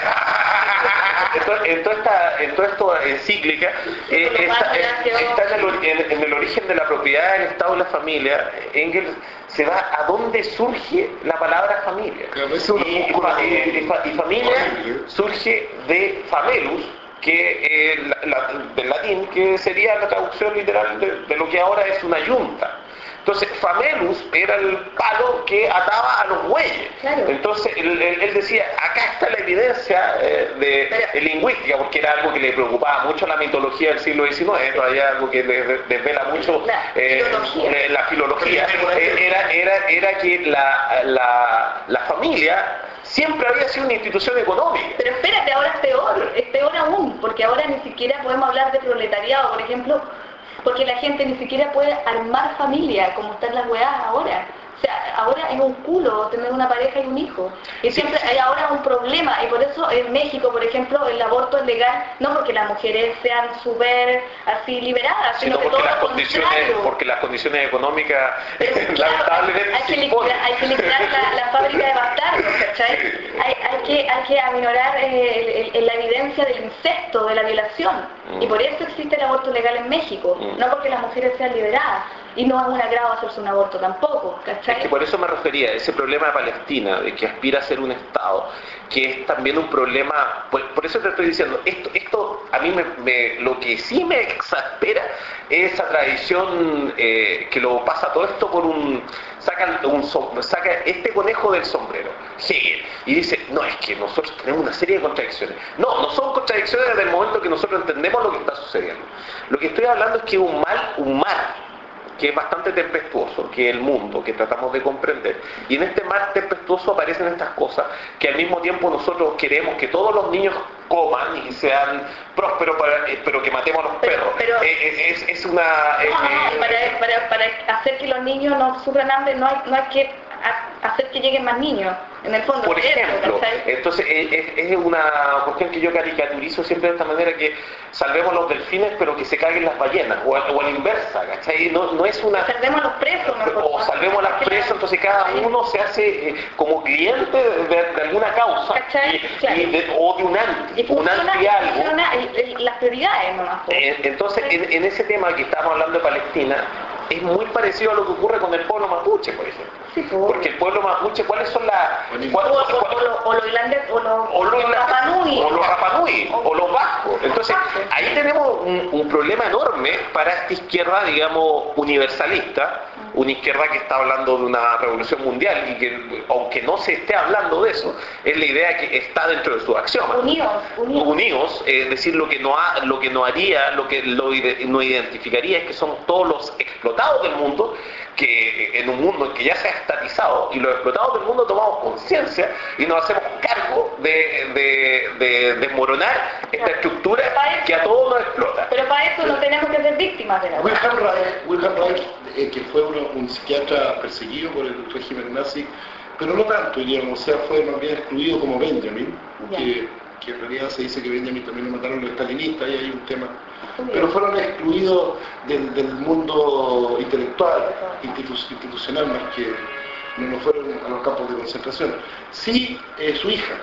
en, to- en toda esta, en toda esta encíclica eh, Por lo está, cual, eh, gracias. está en, el, ori- en- en el origen de la propiedad, el Estado y la familia. Engels se va a dónde surge la palabra familia. Claro, eso es Y, una- y fa- y- y fa- y familia Horrible. surge de famelus, que eh, la- la- del latín, que sería la traducción literal de, de lo que ahora es una yunta. Entonces, famelus era el palo que ataba a los bueyes. Claro. Entonces, él, él- él decía, acá está la evidencia eh, de, Pero- de lingüística, porque era algo que le preocupaba mucho a la mitología del siglo diecinueve, todavía algo que le- le- desvela mucho La eh, filología. eh, la filología, eh, era, era, era que la, la, la familia siempre había sido una institución económica. Pero espérate, ahora es peor, es peor aún, porque ahora ni siquiera podemos hablar de proletariado, por ejemplo, porque la gente ni siquiera puede armar familia, como están las weas ahora. O sea, ahora es un culo tener una pareja y un hijo. Y siempre hay ahora un problema, y por eso en México, por ejemplo, el aborto es legal, no porque las mujeres sean súper así liberadas, sino, Sino que porque todo las lo condiciones, contrario. porque las condiciones económicas Pero, claro, lamentablemente hay, que se liquidar, imponen. hay que liquidar la, la fábrica de bastardos, ¿cachai? Hay, hay, que, hay que aminorar eh, el- el- la evidencia del incesto, de la violación. Mm. Y por eso existe el aborto legal en México, Mm. no porque las mujeres sean liberadas. Y no es un agrado hacerse un aborto tampoco, Es ¿cachai? que por eso me refería a ese problema de Palestina, de que aspira a ser un Estado, que es también un problema, por, por eso te estoy diciendo, esto, esto a mí me, me- lo que sí me exaspera es esa tradición eh, que lo pasa todo esto por un, saca, un som- saca este conejo del sombrero, Hegel, y dice, no, es que nosotros tenemos una serie de contradicciones. No, no son contradicciones desde el momento que nosotros entendemos lo que está sucediendo. Lo que estoy hablando es que un mal, un mal, que es bastante tempestuoso, que es el mundo, que tratamos de comprender. Y en este mar tempestuoso aparecen estas cosas que al mismo tiempo nosotros queremos que todos los niños coman y sean prósperos, para, eh, pero que matemos a los Pero- perros. pero- Eh, eh, es, es una... eh, No, no, eh, para, para, para hacer que los niños no sufran hambre no hay, no hay que ha- hacer que lleguen más niños, en el fondo. Por es eso, ejemplo, ¿cachai? entonces es, es- es una cuestión que yo caricaturizo siempre de esta manera, que salvemos los delfines pero que se caguen las ballenas, o, a- o a la inversa, ¿cachai? No, no es una... Salvemos a los presos, mejor. O salvemos las presas, entonces cada uno se hace eh, como cliente de, de- de alguna causa, ¿Cachai? y- Claro. y de- o de un anti, Y un funciona, anti algo. funciona el- el- las prioridades nomás. po. Eh, entonces, en, en ese tema que estamos hablando de Palestina, es muy parecido a lo que ocurre con el pueblo mapuche, por ejemplo. Sí, po. Porque el pueblo mapuche, ¿cuáles son las... O, cuál- o, o, cuál- o, lo- o los irlandeses, o los, o los, o Rapa Nui. o los Rapa Nui, o los vascos. Entonces, vascos. ahí tenemos un, un problema enorme para esta izquierda, digamos, universalista, una izquierda que está hablando de una revolución mundial y que, aunque no se esté hablando de eso, es la idea que está dentro de sus axiomas. Unidos, unidos. Unidos, es decir, lo que no ha, lo que no haría, lo que lo ide- no identificaría es que son todos los explotados del mundo, que en un mundo que ya se ha estatizado, y los explotados del mundo tomamos conciencia y nos hacemos cargo de, de, de desmoronar esta Claro. estructura Para eso- que a todos nos explota. Pero para eso no tenemos que ser víctimas de la Wilhelm Reich, Wilhelm Reich eh, que fue uno- un psiquiatra perseguido por el régimen nazi, pero no tanto, digamos, o sea, fue más bien excluido como Benjamin, Ya. que, que en realidad se dice que Benjamin también lo mataron los estalinistas, y hay un tema. Muy bien. Pero fueron excluidos del, del mundo intelectual, institu- institucional, más que no, no fueron a los campos de concentración. Sí, eh, su hija,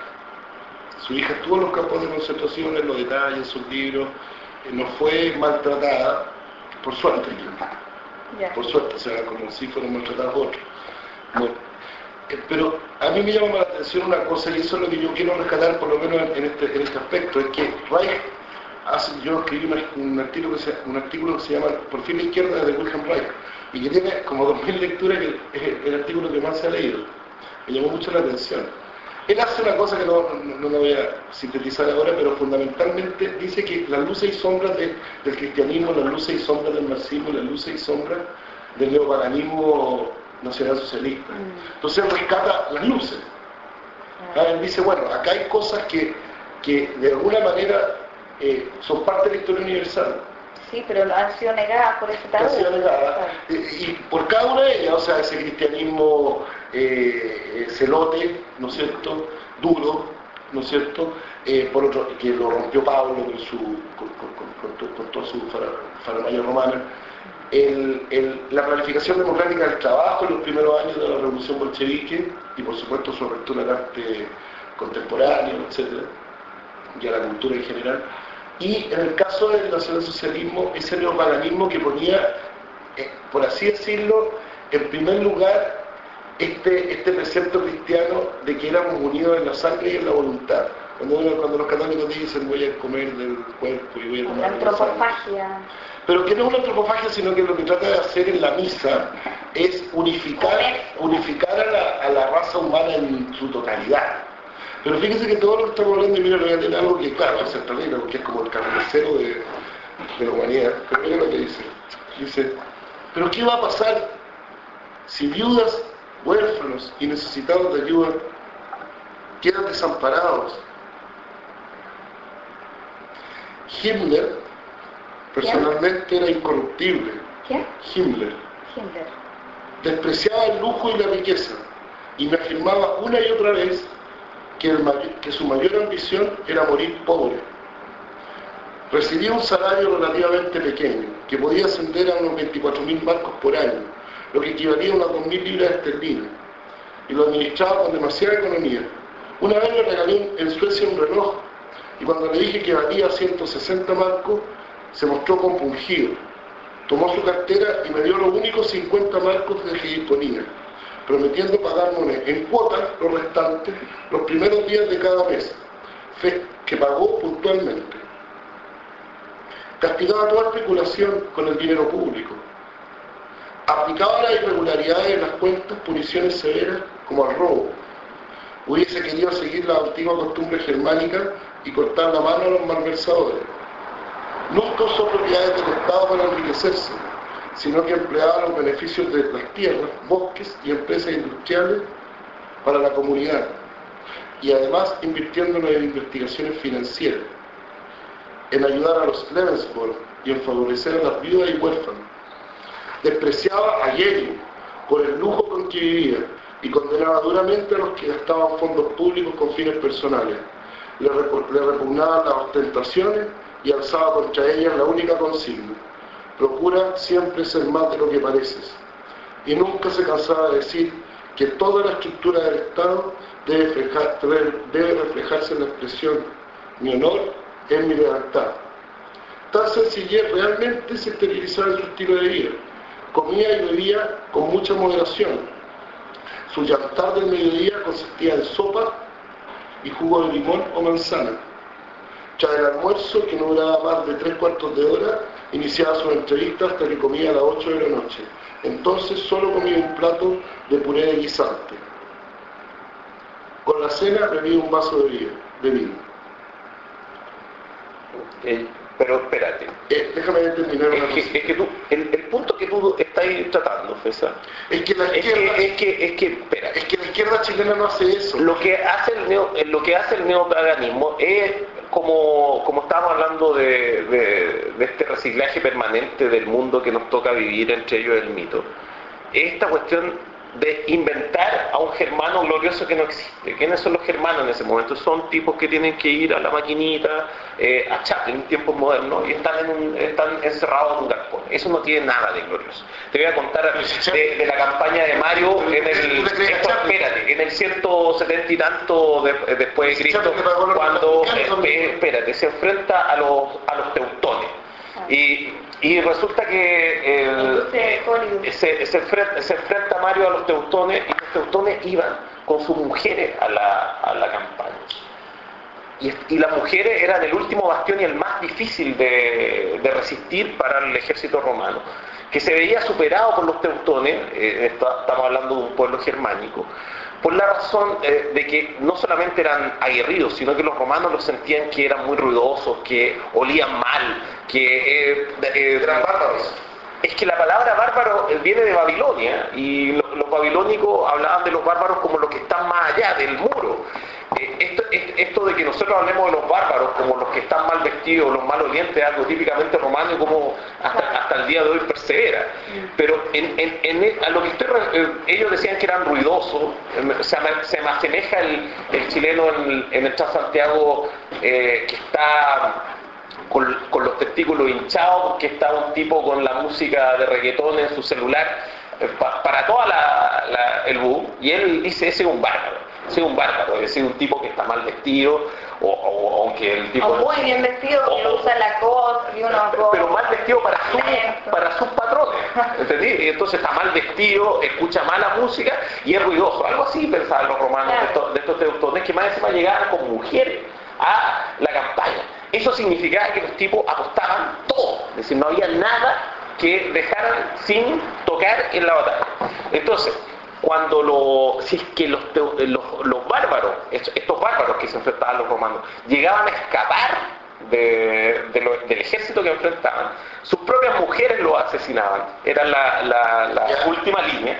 su hija estuvo en los campos de concentración, en los detalles, en sus libros, eh, no fue maltratada, por suerte, digamos. Ya. Por suerte, o sea, como si fueron maltratados otros. Bueno, eh, pero a mí me llama la atención una cosa, y eso es lo que yo quiero rescatar, por lo menos en este, en este aspecto, es que Reich, hace, yo escribí un, un, artículo que se, un artículo que se llama Por fin la izquierda, de Wilhelm Reich, y que tiene como dos mil lecturas, que es el, el artículo que más se ha leído. Me llamó mucho la atención. Él hace una cosa que no, no, no la voy a sintetizar ahora, pero fundamentalmente dice que las luces y sombras de, del cristianismo, las luces y sombras del marxismo, las luces y sombras del neopaganismo nacionalsocialista. Mm. Entonces él rescata las luces. Ah. Él dice, bueno, acá hay cosas que, que de alguna manera eh, son parte de la historia universal. Sí, pero han sido negadas por ese Que tabú. han sido negadas. Claro. Y, y por cada una de ellas, o sea, ese cristianismo eh, eh, celote, ¿no es cierto?, duro, ¿no es cierto?, eh, por otro, que lo rompió Pablo con, su, con, con, con, con, con toda su faramaya romana. El, el, la planificación democrática del trabajo en los primeros años de la revolución bolchevique y por supuesto su apertura al arte contemporáneo, etcétera, y a la cultura en general. Y en el caso del nacionalsocialismo, ese neopaganismo que ponía, eh, por así decirlo, en primer lugar este, este precepto cristiano de que éramos unidos en la sangre y en la voluntad. Cuando, cuando los católicos dicen voy a comer del cuerpo y voy a La tomar de la sangre. antropofagia. Pero que no es una antropofagia, sino que lo que trata de hacer en la misa es unificar, unificar a, la, a la raza humana en su totalidad. Pero fíjense que todo lo que estamos hablando, y mira, voy a tener algo que, claro, va a ser terrible, porque es como el carnicero de, de la humanidad. Pero mira lo que dice. Dice, ¿pero qué va a pasar si viudas, huérfanos y necesitados de ayuda quedan desamparados? Himmler personalmente era incorruptible. ¿Quién? Himmler. Himmler. Despreciaba el lujo y la riqueza y me afirmaba una y otra vez que, el mayor, que su mayor ambición era morir pobre. Recibía un salario relativamente pequeño, que podía ascender a unos veinticuatro mil marcos por año, lo que equivalía a unas dos mil libras esterlinas, y lo administraba con demasiada economía. Una vez le regalé en Suecia un reloj, y cuando le dije que valía ciento sesenta marcos, se mostró compungido. Tomó su cartera y me dio los únicos cincuenta marcos de que disponía, prometiendo pagarme en cuotas los restantes los primeros días de cada mes, fe que pagó puntualmente. Castigaba toda especulación con el dinero público. Aplicaba a las irregularidades en las cuentas puniciones severas como al robo. Hubiese querido seguir la antigua costumbre germánica y cortar la mano a los malversadores. Nunca usó propiedades del Estado para enriquecerse, sino que empleaba los beneficios de las tierras, bosques y empresas industriales para la comunidad, y además invirtiendo en investigaciones financieras, en ayudar a los Lebensborn y en favorecer a las viudas y huérfanos. Despreciaba a Lenin por el lujo con que vivía y condenaba duramente a los que gastaban fondos públicos con fines personales. Le, le repugnaban las ostentaciones y alzaba contra ellas la única consigna: procura siempre ser más de lo que pareces. Y nunca se cansaba de decir que toda la estructura del Estado debe, reflejar, debe reflejarse en la expresión: mi honor es mi libertad. Tal sencillez realmente se exteriorizaba en su estilo de vida. Comía y bebía con mucha moderación. Su jantar del mediodía consistía en sopa y jugo de limón o manzana. Tras el almuerzo, que no duraba más de tres cuartos de hora, iniciaba su entrevista hasta que comía a las ocho de la noche. Entonces solo comía un plato de puré de guisante. Con la cena bebía un vaso de vino. De vino. Eh, pero espérate. Eh, déjame terminar una es que, cosa. es que tú, el, el punto que tú estás tratando, César, es que la es izquierda, que, es que, es que, espera, es que la izquierda chilena no hace eso. Lo que hace el neo, lo que hace el neopaganismo es, como, como estábamos hablando de, de, de este reciclaje permanente del mundo que nos toca vivir, entre ellos el mito, esta cuestión de inventar a un germano glorioso que no existe. ¿Quiénes son los germanos en ese momento? Son tipos que tienen que ir a la maquinita, eh, a Chaplin en tiempos modernos, y están, en un, están encerrados en un galpón. Eso no tiene nada de glorioso. Te voy a contar de, de la campaña de Mario en el, espérate, en el ciento setenta y tanto de, después de Cristo, cuando, eh, espérate, se enfrenta a los, a los teutones. Y, y resulta que el, se, se, enfrenta, se enfrenta Mario a los teutones, y los teutones iban con sus mujeres a la, a la campaña. Y, y las mujeres eran el último bastión y el más difícil de, de resistir para el ejército romano, que se veía superado por los teutones. Eh, estamos hablando de un pueblo germánico, por la razón eh, de que no solamente eran aguerridos, sino que los romanos los sentían que eran muy ruidosos, que olían mal, que eh, eh, eran bárbaros. es que la palabra bárbaro viene de Babilonia, y lo- los babilónicos hablaban de los bárbaros como los que están más allá del muro. Eh, esto, es- esto de que nosotros hablemos de los bárbaros como los que están mal vestidos, los malolientes, es algo típicamente romano y como hasta, hasta el día de hoy persevera. Pero en, en- en el- a lo que estoy re- eh, ellos decían que eran ruidosos, eh, se, me- se me asemeja el, el chileno en, en el Transantiago eh, que está con, con los testículos hinchados, que está un tipo con la música de reggaetón en su celular eh, pa- para toda la, la- el boom, y él dice: ese es un bárbaro, ese es un bárbaro, es decir, un tipo que está mal vestido, o, o- aunque el tipo O muy bien vestido, que o- usa la cosa y uno pero, pero mal vestido para, su, Lento. para sus patrones, ¿entendí? Y entonces está mal vestido, escucha mala música y es ruidoso. Algo así pensaban los romanos de estos, de estos teutones, que más encima llegaban con mujeres a la campaña. Eso significaba que los tipos apostaban todo, es decir, no había nada que dejaran sin tocar en la batalla. Entonces, cuando lo, si es que los, teu- los, los bárbaros, estos estos bárbaros que se enfrentaban a los romanos, llegaban a escapar de, de lo- del ejército que enfrentaban, sus propias mujeres los asesinaban, era la, la- la última línea,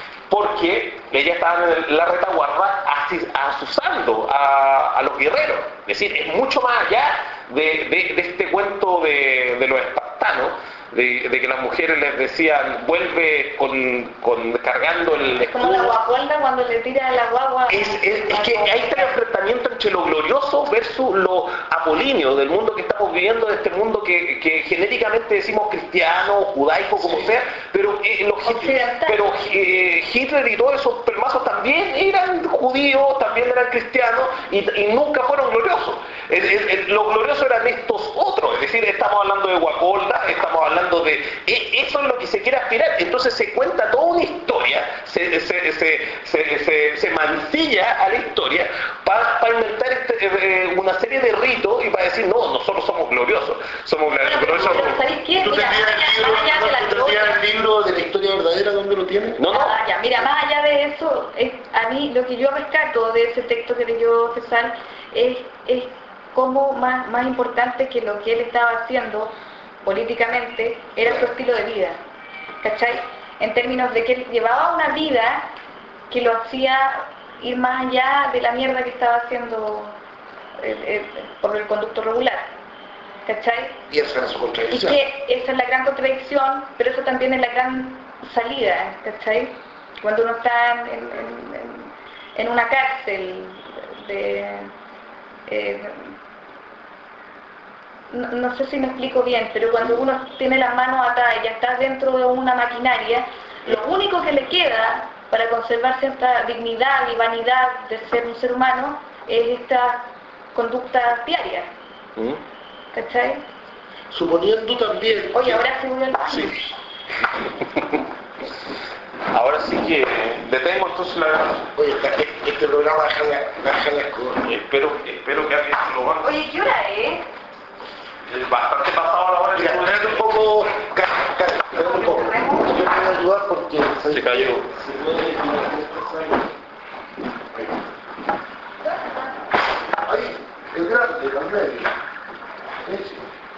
porque ellas estaban en la retaguardia asi- asusando a, a los guerreros. Es decir, es mucho más allá de, de- de este cuento de, de los espartanos, de, de que las mujeres les decían: vuelve con, con cargando el Es como la escudo. guapuelta cuando le tira la guagua. Es, es- es que ahí está el enfrentamiento entre lo glorioso versus lo apolíneo del mundo que estamos viviendo, de este mundo que, que genéricamente decimos cristiano, judaico, como sea, pero, eh, los Hit- Occidental. pero eh, Hitler y todos esos pelmazos también eran judíos, también eran cristianos, y, y nunca fueron gloriosos. El- el- el- lo glorioso eran estos otros, es decir, estamos hablando de Guacolda, estamos hablando de... e- eso es lo que se quiere aspirar. Entonces se cuenta toda una historia, se, se, se, se, se- se mancilla a la historia para inventar este, eh, una serie de ritos y para decir: no, nosotros somos gloriosos, somos Bueno, pero, gloriosos. pero ¿sabéis qué? ¿Tú Mira, tendrías más el allá, más allá de la libro, ¿tú tendrías gloria. el libro de la historia verdadera donde lo tienes? No, no. Ah, ya, mira, más allá de eso, es, a mí lo que yo rescato de ese texto que leyó César es, es como más, más importante que lo que él estaba haciendo políticamente era su estilo de vida, ¿cachai? En términos de que él llevaba una vida que lo hacía ir más allá de la mierda que estaba haciendo eh, eh, por el conducto regular, ¿cachai? Y esa era su Y contradicción. que esa es la gran contradicción, pero eso también es la gran salida, ¿cachai? Cuando uno está en, en- en- en una cárcel de... eh, no, no sé si me explico bien, pero cuando uno tiene las manos atadas y ya está dentro de una maquinaria, lo único que le queda para conservar cierta dignidad y vanidad de ser un ser humano es esta conducta diaria, ¿Mm? ¿cachai? Suponiendo también... Oye, ahora se volvió el baño. Sí. Ahora sí que detengo entonces la... Oye, esta- este programa deja la, deja la escoba. Espero, espero que alguien se lo mande. Oye, ¿qué hora es? Es bastante pasado a la hora que Mira, espérate un poco, ca- ca- espérate un poco. Yo te voy a ayudar porque... se cayó. Se puede... Ahí, el grande, el medio. Ese.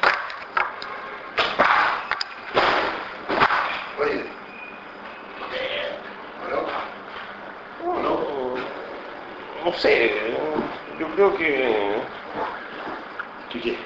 Oye. Bueno, No, no sé, yo creo que... ¿qué qué?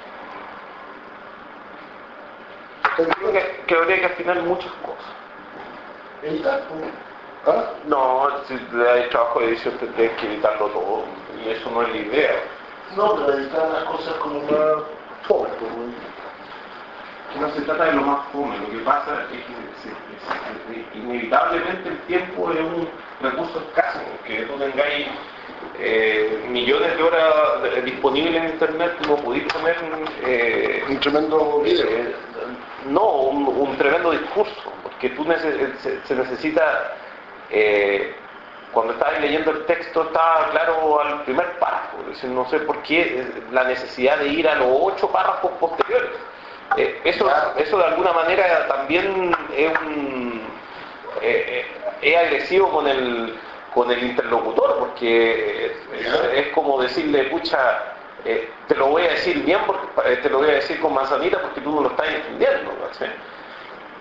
Creo que, que habría que afinar muchas cosas. ¿Editar? ¿Ah? No, si hay trabajo de edición tendrías que editarlo todo, y eso no es la idea. No, pero editar las cosas como más fome, pues, güey. Que no se trata de lo más fome, lo que pasa es que se- se- se- inevitablemente el tiempo es un recurso escaso, que tú tengáis eh, millones de horas de- disponibles en internet, no podéis poner eh, Un tremendo video. eh, no, un, un tremendo discurso, porque tú neces- se, se necesita, eh, cuando estabas leyendo el texto estaba claro al primer párrafo, es decir, no sé por qué eh, la necesidad de ir a los ocho párrafos posteriores. Eh, eso, eso de alguna manera también es, un, eh, eh, es agresivo con el, con el interlocutor, porque eh, es, es como decirle: pucha, eh, te lo voy a decir bien, porque, eh, te lo voy a decir con manzanita porque tú no lo estás entendiendo, ¿sí?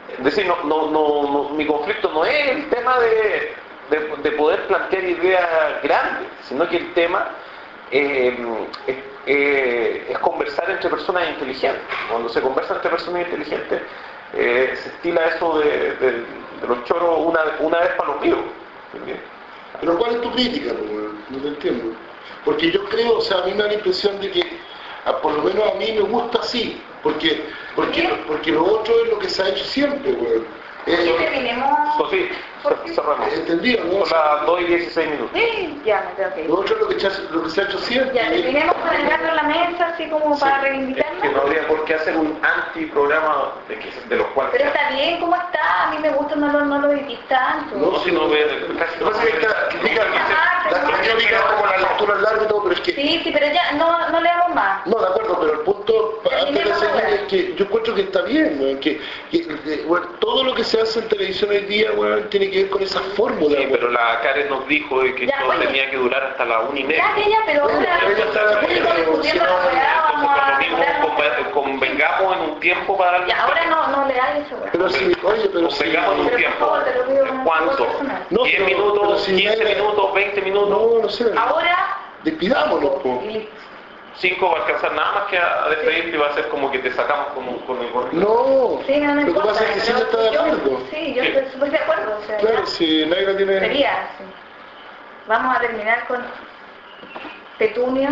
Es decir, no, no, no, no, mi conflicto no es el tema de, de, de poder plantear ideas grandes, sino que el tema eh, es, eh, es conversar entre personas inteligentes. Cuando se conversa entre personas inteligentes, eh, se estila eso de, de, de los choros una, una vez para los vivos. Pero ¿cuál es tu crítica? No te entiendo. Porque yo creo, o sea, a mí me da la impresión de que, a, por lo menos a mí me gusta así, porque porque, porque lo otro es lo que se ha hecho siempre, güey. Eh, terminemos. Sofía, cerramos. Entendido, ¿no? Son las dos y dieciséis minutos. Sí, ya me tengo que ir. Lo otro es lo que, lo que se ha hecho siempre. Ya, terminemos con el gato en la mesa, así como sí. para reivindicarnos. Es que no habría por qué hacer un antiprograma de, que, de los cuales... Pero está bien como está, a mí me gusta, no lo, no lo vivís tanto. No, si no ve... Casi no se ve... Yo diga como la lectura larga y todo, pero es que... Sí, sí, pero ya, no, no leamos más. No, de acuerdo, pero el punto, antes de seguir, es que yo encuentro que está bien, güey, que, que que bueno, todo lo que se hace en televisión hoy día, güey, tiene que ver con esa fórmula. Sí, pero la Karen nos dijo de que ya, todo oye, tenía que durar hasta la una y media. Ya, que ya, pero bueno, ahora... ella está de acuerdo, discutiendo la weá, vamos a... Mismo, convengamos en un tiempo para darle... Ya, ahora no, no le hagas eso, güey. Pero sí, oye, pero sí. Convengamos en un Pero, tiempo. por favor, te lo pido en ¿Cuánto? No, ¿diez pero- minutos? pero si ¿quince nadie- minutos? ¿veinte minutos? No, no sé. Ahora... Despidámonos, po. Y listo. Cinco va a alcanzar nada más que a despedirte y va a ser como que te sacamos con, con el gorrito. No. Sí, no me Lo que importa. pasa es que sí pero está de yo- acuerdo. Sí, yo estoy súper de acuerdo. O sea, Claro, ya si Naira tiene... sería, sí. Vamos a terminar con Petunio.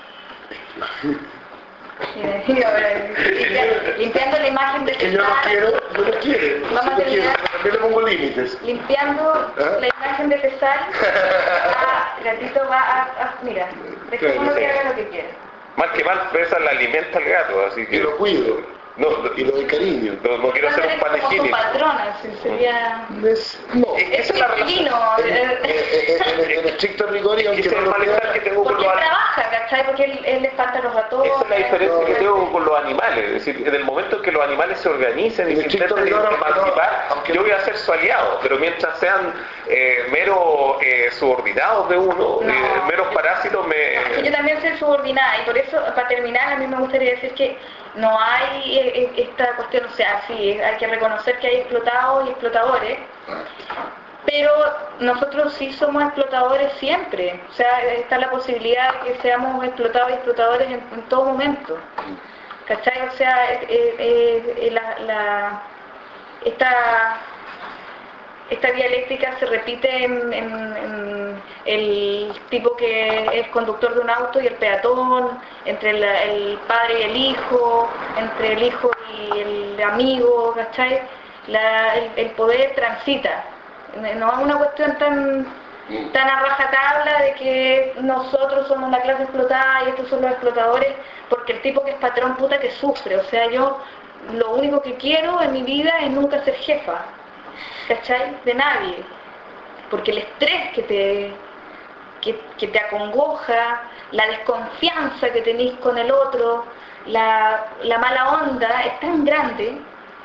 Mira, mira, limpia- limpiando la imagen de Que yo no César, quiero, yo no quiero. Vamos a Sí lo quiero, terminar. pero también le pongo límites. limpiando ¿Ah? la imagen de César. Ah, Gatito va a, a mira, dejémoslo que haga lo que quiera. Más que mal, César la alimenta al gato, así que... Y lo cuido. No, Y lo de cariño. no, no quiero hacer un Como su panegírico. patrona, si sería... Es- no. Es que Es esa es la un relación. inquilino. En, en- en- en estricto rigor y aunque Ese es no el lo malestar crea, que tengo con Porque los él animales. trabaja, ¿cachai? Porque él, él le falta los ratones. Esa es la diferencia que No, tengo con los animales. Es decir, en el momento en que los animales se organizan y En se estricto intentan rigor, aunque no- emancipar, aunque yo no- voy a ser su aliado. Pero mientras sean eh, meros eh, subordinados de uno, No. eh, meros parásitos, Es que yo me... también soy subordinada y por eso, para terminar, a mí me gustaría decir que no hay eh, eh, esta cuestión, o sea, sí, hay que reconocer que hay explotados y explotadores, pero nosotros sí somos explotadores siempre, o sea, está la posibilidad de que seamos explotados y explotadores en, en todo momento, ¿cachai? O sea, eh, eh, eh, la, la, esta... Esta dialéctica se repite en, en, en el tipo que es conductor de un auto y el peatón, entre el, el padre y el hijo, entre el hijo y el amigo, ¿cachai? La, el, el poder transita. No es una cuestión tan, tan a rajatabla de que nosotros somos la clase explotada y estos son los explotadores, porque el tipo que es patrón puta que sufre. O sea, yo lo único que quiero en mi vida es nunca ser jefa. ¿Cachai? De nadie. Porque el estrés que te, que, que te acongoja, la desconfianza que tenés con el otro, la, la mala onda es tan grande,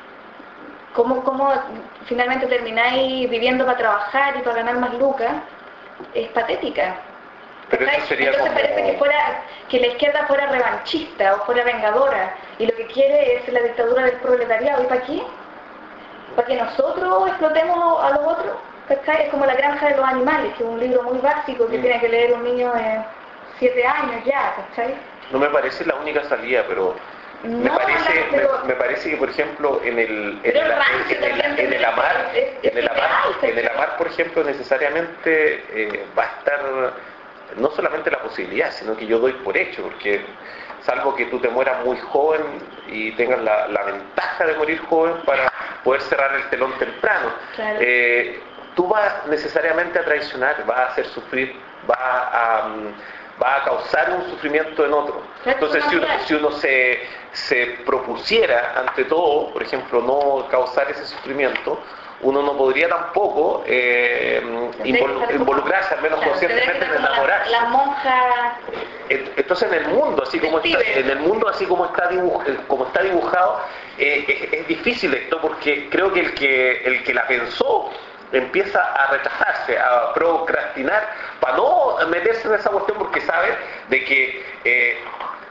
como, como finalmente termináis viviendo para trabajar y para ganar más lucas, es patética. Pero eso ¿Cachai? sería Entonces como... parece que, fuera, que la izquierda fuera revanchista o fuera vengadora, y lo que quiere es la dictadura del proletariado. ¿Y para qué? ¿Para que nosotros explotemos a los otros? ¿Cachai? Es como La granja de los animales, que es un libro muy básico que Mm. tiene que leer un niño de siete años ya, ¿cachai? No me parece la única salida, pero... Me No, parece, no, pero- me, me parece que, por ejemplo, en el, en Pero el, el rancho en el- también en el amar, es- es en el amar, real, en el amar, por ejemplo, necesariamente eh, va a estar no solamente la posibilidad, sino que yo doy por hecho, porque salvo que tú te mueras muy joven y tengas la, la ventaja de morir joven para poder cerrar el telón temprano, Claro. eh, tú vas necesariamente a traicionar, vas a hacer sufrir, vas a... mm, va a causar un sufrimiento en otro. Entonces, si uno, si uno se, se propusiera, ante todo, por ejemplo, no causar ese sufrimiento, uno no podría tampoco eh, invol- involucrarse, al menos Claro, conscientemente, tendría que en ser como enamorarse. La, la monja... Entonces, en el mundo, así como está, Steven. en el mundo así como está dibujado, como está dibujado eh, es, es difícil esto, porque creo que el que el que la pensó empieza a retrasarse, a procrastinar, para no meterse en esa cuestión, porque sabe de que eh,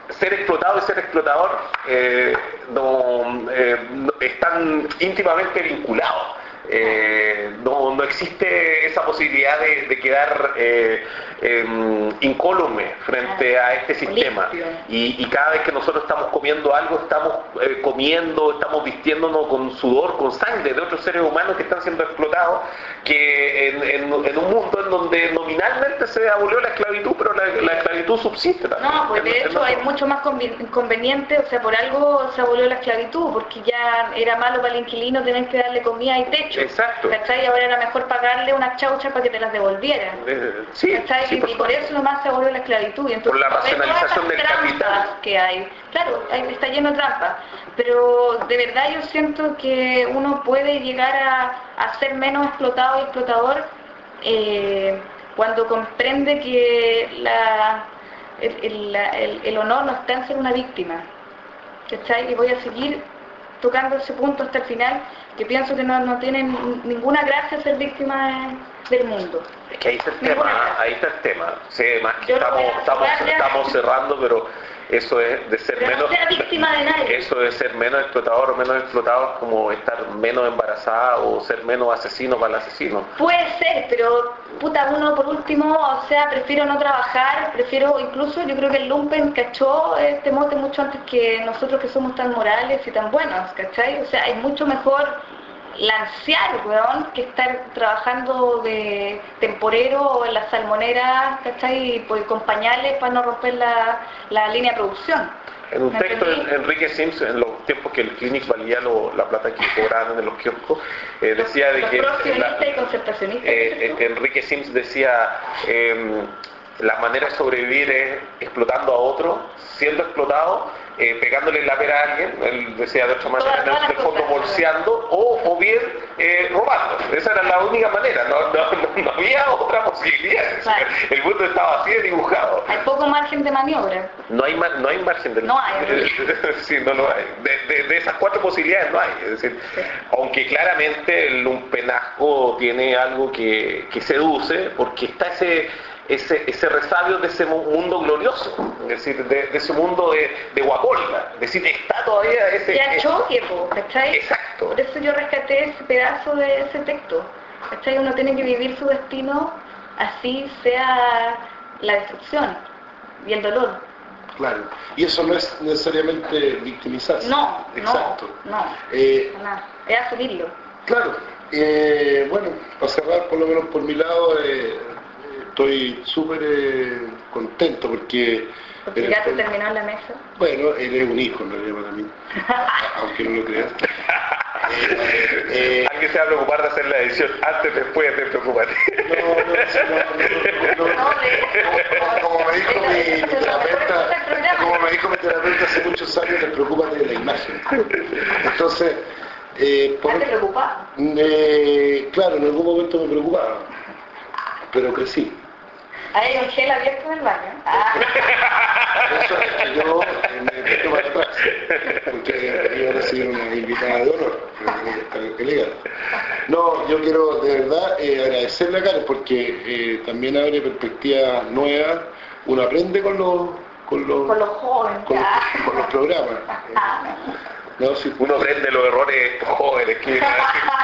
ser explotado y ser explotador eh, no, eh, no- están íntimamente vinculados. Eh, no, no existe esa posibilidad de, de quedar eh, eh, incólume frente a este sistema. Y, y cada vez que nosotros estamos comiendo algo, estamos eh, comiendo, estamos vistiéndonos con sudor, con sangre de otros seres humanos que están siendo explotados, que en, en- en un mundo en donde nominalmente se abolió la esclavitud, pero la, la esclavitud subsiste también. No, pues de En- en hecho hay nosotros. mucho más convi- inconveniente, o sea, por algo se abolió la esclavitud, porque ya era malo para el inquilino tener que darle comida y techo. Exacto. ¿Cachai? Ahora era mejor pagarle unas chauchas para que te las devolvieran. Eh, sí, ¿Cachai? sí, y por y por supuesto. eso nomás se abolió la esclavitud. Y entonces, Por la todas estas racionalización del trampas capital. que hay. Claro, hay- está lleno de trampas. Pero de verdad yo siento que uno puede llegar a, a ser menos explotado y explotador eh, cuando comprende que la, el, el- la- el- el honor no está en ser una víctima. ¿Cachai? Y voy a seguir tocando ese punto hasta el final, que pienso que no, no tiene n- ninguna gracia ser víctima de- del mundo. Es que ahí está el Ninguna tema, gracia. ahí está el tema. Sí, más que Yo no estamos, voy a estamos, cerrar ya. estamos cerrando, pero eso es de ser Pero no menos. sea víctima de nadie. Eso de ser menos explotador o menos explotado es como estar menos embarazada o ser menos asesino para el asesino. Puede ser, pero puta, uno por último, o sea, prefiero no trabajar, prefiero, incluso yo creo que el lumpen cachó este mote mucho antes que nosotros que somos tan morales y tan buenos, ¿cachai? O sea, es mucho mejor lancear, weón, que estar trabajando de temporero o en las salmoneras, ¿cachai? Y, pues, con pañales para no romper la, la línea de producción. En un ¿Me texto de entendí? Enrique Sims, en los tiempos que el Clinic valía lo- la plata que cobraban en los kioscos, eh, decía de Los que... proaccionistas la- y concertacionistas. Eh, ¿dices tú? eh, Enrique Sims decía, eh, la manera de sobrevivir es explotando a otro, siendo explotado, eh, pegándole la pera a alguien, él decía de otra manera, Todas- todas en el las fondo cosas. bolseando, o, o bien eh, robando. Esa era la única manera, no, no- no- no había otra posibilidad. Claro. El mundo estaba así de dibujado. Hay poco margen de maniobra. No hay, mar- no hay margen de... No hay, sí, no lo hay. De, de- de esas cuatro posibilidades no hay. Es decir, Sí. aunque claramente el lumpenazgo tiene algo que, que seduce, porque está ese, ese, ese resabio de ese mu- mundo glorioso, es decir, de, de ese mundo de, de Guapolga. Es decir, está todavía ese... Ya ese- choque, po, ¿cachai? Exacto. Por eso yo rescaté ese pedazo de ese texto. ¿Cachai? Uno tiene que vivir su destino, así sea la destrucción y el dolor. Claro. Y eso no es necesariamente victimizarse. No, Exacto. no, no, Eh, nada. Es asumirlo. Claro. Eh, bueno, para cerrar, por lo menos por mi lado, eh, estoy súper eh, contento porque... Porque en ya el te fondo- terminó en la mesa. Bueno, él es un hijo en realidad para mí, aunque no lo creas. Eh, eh, Alguien se va a preocupar de hacer la edición antes, después te preocupas. no, no, sí, no, no, no, no, No, le- como, como me dijo mi, mi terapeuta, como me dijo mi terapeuta hace muchos años, te preocupas de la imagen. Entonces, eh, por- ¿Ya te preocupa? eh, claro, en algún momento me preocupaba, pero crecí. Hay un gel abierto en el baño. Ah, Por eso es que yo eh, me meto para atrás, porque iba a recibir una invitada de honor, eh, elegante. No, yo quiero de verdad eh, agradecerle a Karen porque eh, también abre perspectivas nuevas, uno aprende con los, con los, con los jóvenes. con los, ya. con los programas. Ah, No, si Uno aprende los errores de estos jóvenes que vienen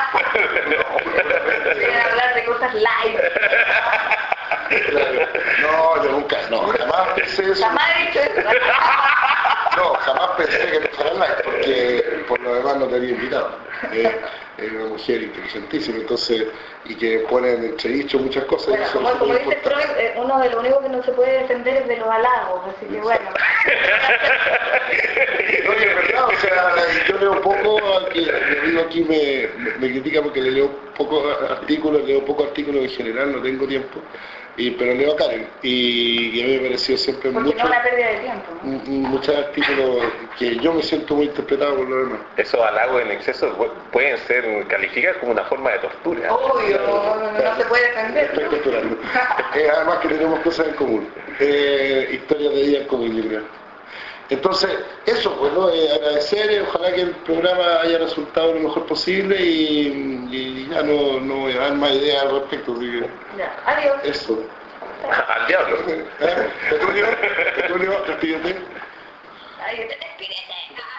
Vienen a hablar de cosas live. claro. No, yo nunca, no, jamás pensé eso. Jamás he dicho eso. No, jamás pensé que no fuera live, porque por lo demás no te había invitado. Eh, es una mujer inteligentísima, entonces, y que pone en entredicho muchas cosas. Bueno, y eso como, es como súper dice Freud, importante. eh, uno de lo único que no se puede defender es de los halagos, así que bueno. Oye, es verdad, o sea, yo leo poco, aquí, mi amigo aquí me, me, me critica porque le leo poco artículos, leo poco artículos en general, no tengo tiempo, y, pero leo a Karen, y, y a mí me pareció siempre Porque mucho, no es una pérdida de tiempo. ¿no? m- m- muchos artículos que yo me siento muy interpretado por lo demás. Esos halagos en exceso pu- pueden ser calificados como una forma de tortura. Obvio, no, no se puede defender. Estoy ¿no? torturando. Eh, además que tenemos cosas en común, eh, historias de día en común, yo creo. Entonces, eso, pues, ¿no? Eh, agradecer, eh, ojalá que el programa haya resultado lo mejor posible y, y ya no, no voy a dar más ideas al respecto, así que Ya, adiós. eso. Al diablo. ¿Eh? Petróleo, Petróleo, despídete. Ay, yo te despídete.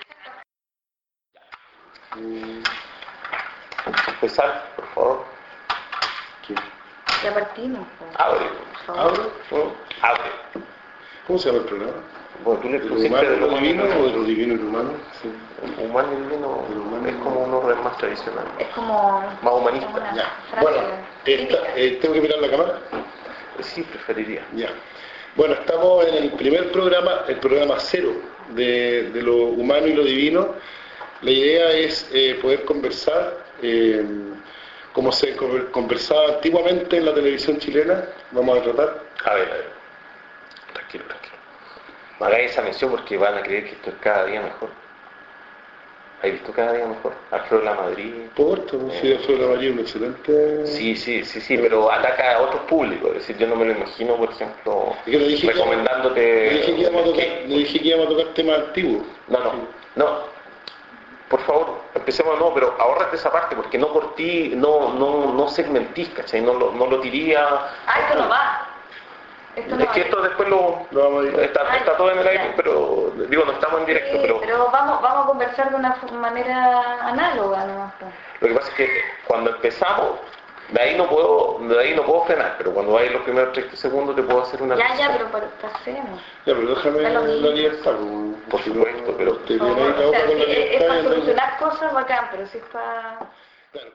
Empezar, por favor. ¿Qué? Ya partimos. po. Abre. Por favor. ¿Abro? Abre. ¿Cómo se llama el programa? Bueno, tú le ¿De lo pusiste humano de y lo lo divino humano o de lo divino y lo humano? Sí. Humano y divino De lo humano. es como un orden más tradicional. Es como... Más humanista. como una Ya. frase Bueno, típica. esta- eh, ¿tengo que mirar la cámara? Sí, preferiría. Ya. Bueno, estamos en el primer programa, el programa cero de, de lo humano y lo divino. La idea es eh, poder conversar, eh, como se co- conversaba antiguamente en la televisión chilena. Vamos a tratar. A ver, a ver. Tranquilo, tranquilo. No hagáis esa mención porque van a creer que esto es cada día mejor. ¿Has visto cada día mejor? Alfredo La Madrid. Porto, sí, Alfredo La María, un excelente... Sí, sí, sí, sí, pero ataca a otros públicos. Es decir, yo no me lo imagino, por ejemplo, Es que no dije que- recomendándote... No dije que íbamos a tocar, ¿Qué? no dije que íbamos a tocar temas antiguos. No, no, no. Por favor, empecemos de nuevo, pero ahórrate esa parte porque no cortí, no, no, no segmentís, ¿cachai? No lo, no lo tiría... Ah, esto no va. Esto no Es va. que esto después lo... Lo vamos a ir. Está, Ah, está todo en el aire, ya. pero digo, no estamos en directo, Sí, pero... pero vamos, vamos a conversar de una f- manera análoga, ¿no? Lo que pasa es que cuando empezamos, de ahí no puedo, de ahí no puedo frenar, pero cuando vayas los primeros treinta segundos te puedo hacer una Ya, ya, receta. pero para- pasemos. Ya, pero déjame Da lo la mismo. libertad. como- Por si supuesto, no, pero- Te Por viene favor, ahí la o sea, boca con la si es, es libertad para y entonces- solucionar cosas, bacán, pero si es para... Claro,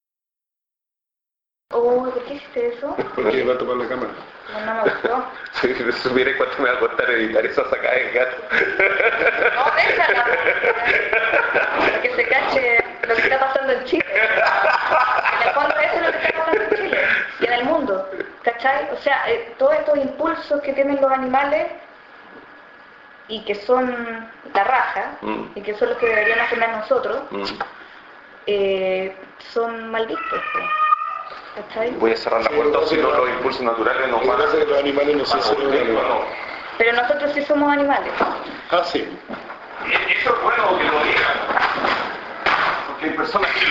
Uy, ¿por qué hiciste eso? porque va a tomar la cámara. No, no me gustó. Si supiera cuánto me va a costar editar esa sacada de gato. No, déjala. Para que se cache lo que está pasando en Chile. En el fondo eso es lo que está pasando en Chile y en el mundo. ¿Cachai? O sea, eh, todos estos impulsos que tienen los animales y que son la raja, Mm. y que son los que deberíamos tener nosotros, Mm. eh, son mal vistos. pues. ¿Cachai? Voy a cerrar la Sí, puerta, o sí, si no no. los impulsos naturales nos Lo que van a... pasa es que los animales no van se a son volver, animales. ¿no? Pero nosotros sí somos animales. Ah, sí. Eso es bueno que lo digan, porque hay personas que...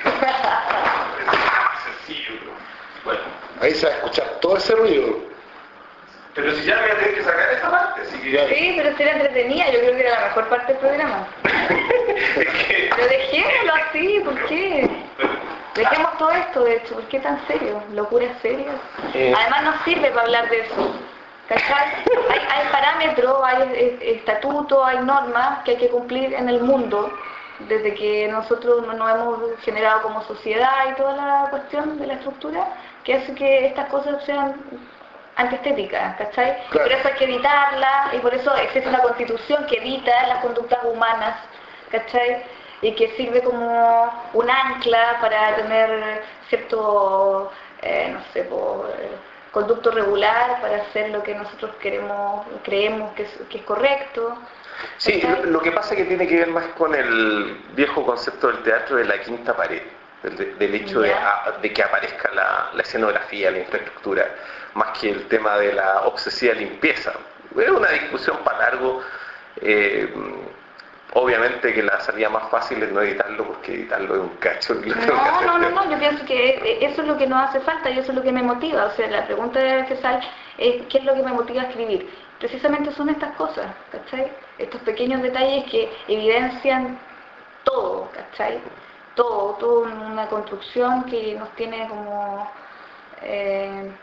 Es más sencillo, pero... Bueno, Ahí se va a escuchar todo ese ruido. pero si ya me voy a tener que sacar esa parte, así que... Claro. Sí, pero si era entretenida, yo creo que era la mejor parte del programa. Es que... Pero dejémoslo así, ¿por qué? Dejemos todo esto, de hecho, ¿por qué tan serio? ¿Locuras serias? Eh. Además no sirve para hablar de eso. ¿Cachai? Hay, hay parámetros, hay eh, estatutos, hay normas que hay que cumplir en el mundo, desde que nosotros no- nos hemos generado como sociedad y toda la cuestión de la estructura, que hace que estas cosas sean antiestéticas, ¿cachai? Claro. Por eso hay que evitarlas y por eso existe una constitución que evita las conductas humanas, ¿cachai? Y que sirve como un ancla para tener cierto, eh, no sé, po, eh, conducto regular para hacer lo que nosotros queremos, creemos que es, que es correcto. Sí, ¿cachai? lo, lo que pasa es que tiene que ver más con el viejo concepto del teatro de la quinta pared, del, del hecho de, Ya. a- de que aparezca la, la escenografía, la infraestructura, más que el tema de la obsesiva limpieza. Es una discusión para largo. eh, obviamente que la salida más fácil es no editarlo, porque editarlo es un cacho. y lo tengo que No, hacer no, no, yo. no, yo pienso que eh, eso es lo que nos hace falta y eso es lo que me motiva. O sea, la pregunta de César es ¿qué es lo que me motiva a escribir? Precisamente son estas cosas, ¿cachai? Estos pequeños detalles que evidencian todo, ¿cachai? Todo, toda una construcción que nos tiene como eh,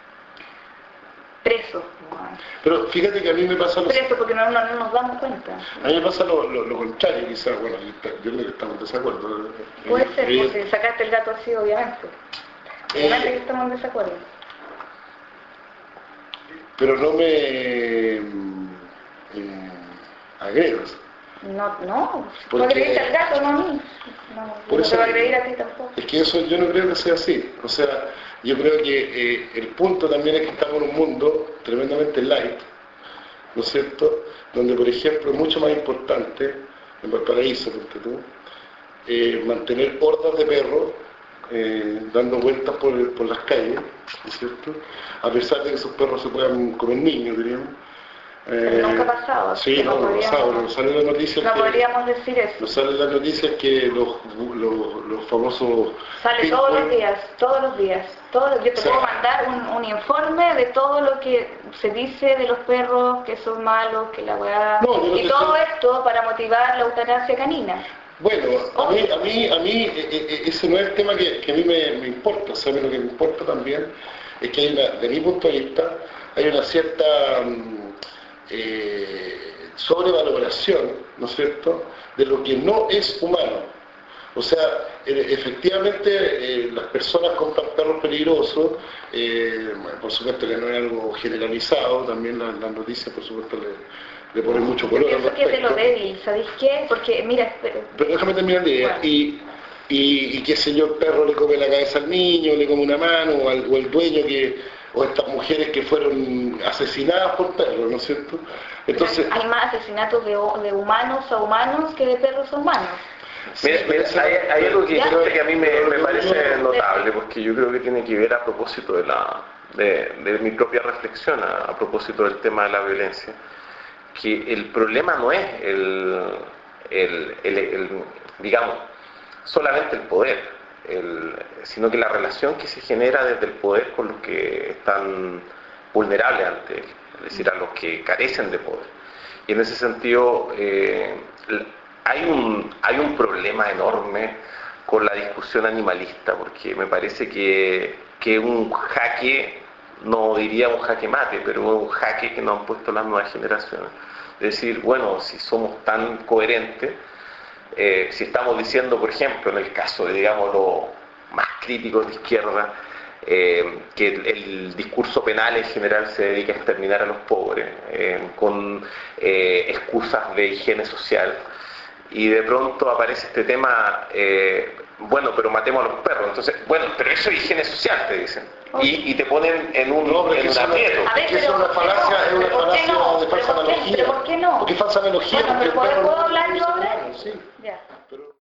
presos, ¿no? Pero fíjate que a mí me pasa lo, presos porque no, no, no nos damos cuenta. a mí me pasa lo, lo, lo contrario, quizás. Bueno, yo yo creo que estamos en desacuerdo. Puede ser, Eh, porque sacaste el gato así, obviamente. Obviamente que estamos en desacuerdo. Pero no me eh, agredas. No, no, Porque- no agrediste al gato, no a mí. No, Por no eso te va a que- agredir a ti tampoco. Es que eso yo no creo que sea así. O sea, yo creo que eh, el punto también es que estamos en un mundo tremendamente light, ¿no es cierto? Donde, por ejemplo, es mucho más importante, en Valparaíso, ponte tú, eh, mantener hordas de perros eh, dando vueltas por, por las calles, ¿no es cierto? A pesar de que esos perros se puedan comer niños, diríamos. Pero Eh, nunca ha pasado. así Sí, que no, no ha podríamos- pasado, no salen las noticias No que... podríamos decir eso. Nos salen las noticias que los, los, los famosos... Sale pink todos los boys- días, todos los días. Todos los- yo te Sí. puedo mandar un, un informe de todo lo que se dice de los perros, que son malos, que la weá... No, yo no y te todo estoy- esto para motivar la eutanasia canina. Bueno, a mí, a mí, a mí eh, eh, ese no es el tema que, que a mí me, me importa. O sea, a mí lo que me importa también es que hay una, de mi punto de vista, hay una cierta mm, eh, sobrevaloración, ¿no es cierto?, de lo que no es humano. O sea, eh, efectivamente eh, las personas compran perros peligrosos, eh, bueno, por supuesto que no es algo generalizado, también las las noticias por supuesto le, le ponen mucho Yo color al pienso que es de lo respecto. débil, ¿sabéis qué? Porque, mira, pero- Pero déjame terminar la idea. Bueno. Y, y, y qué sé yo, el perro le come la cabeza al niño, le come una mano, o, al- o el dueño que, o estas mujeres que fueron asesinadas por perros, ¿no es cierto? Entonces, hay más asesinatos de, de humanos a humanos que de perros a humanos. Mira, sí, mira, eso- hay, hay algo que, Ya. dijiste que a mí me, me parece No, notable, porque yo creo que tiene que ver a propósito de, la, de, de mi propia reflexión, a, a propósito del tema de la violencia, que el problema no es el, el, el- el, digamos, solamente el poder, el- sino que la relación que se genera desde el poder con los que están vulnerables ante él, es decir, a los que carecen de poder. Y en ese sentido, eh, hay un, hay un problema enorme con la discusión animalista, porque me parece que, que un jaque, no diría un jaque mate, pero un jaque que nos han puesto las nuevas generaciones. Es decir, bueno, si somos tan coherentes, eh, si estamos diciendo, por ejemplo, en el caso de, digamos, los más críticos de izquierda, eh, que el, el discurso penal en general se dedica a exterminar a los pobres, eh, con eh, excusas de higiene social, y de pronto aparece este tema, eh, bueno, pero matemos a los perros, entonces, bueno, pero eso es higiene social, te dicen, y, y te ponen en un, No, pero es en que un eso no- aprieto. A ver, es que eso pero es una ¿por qué falacia, no? es una ¿Pero por qué falacia no? de ¿Pero falsa por qué? analogía. ¿Pero por qué no? Porque es falsa analogía, Bueno, porque ¿me el puedo, perro ¿puedo no hablar es yo ahora? humano, sí. Ya.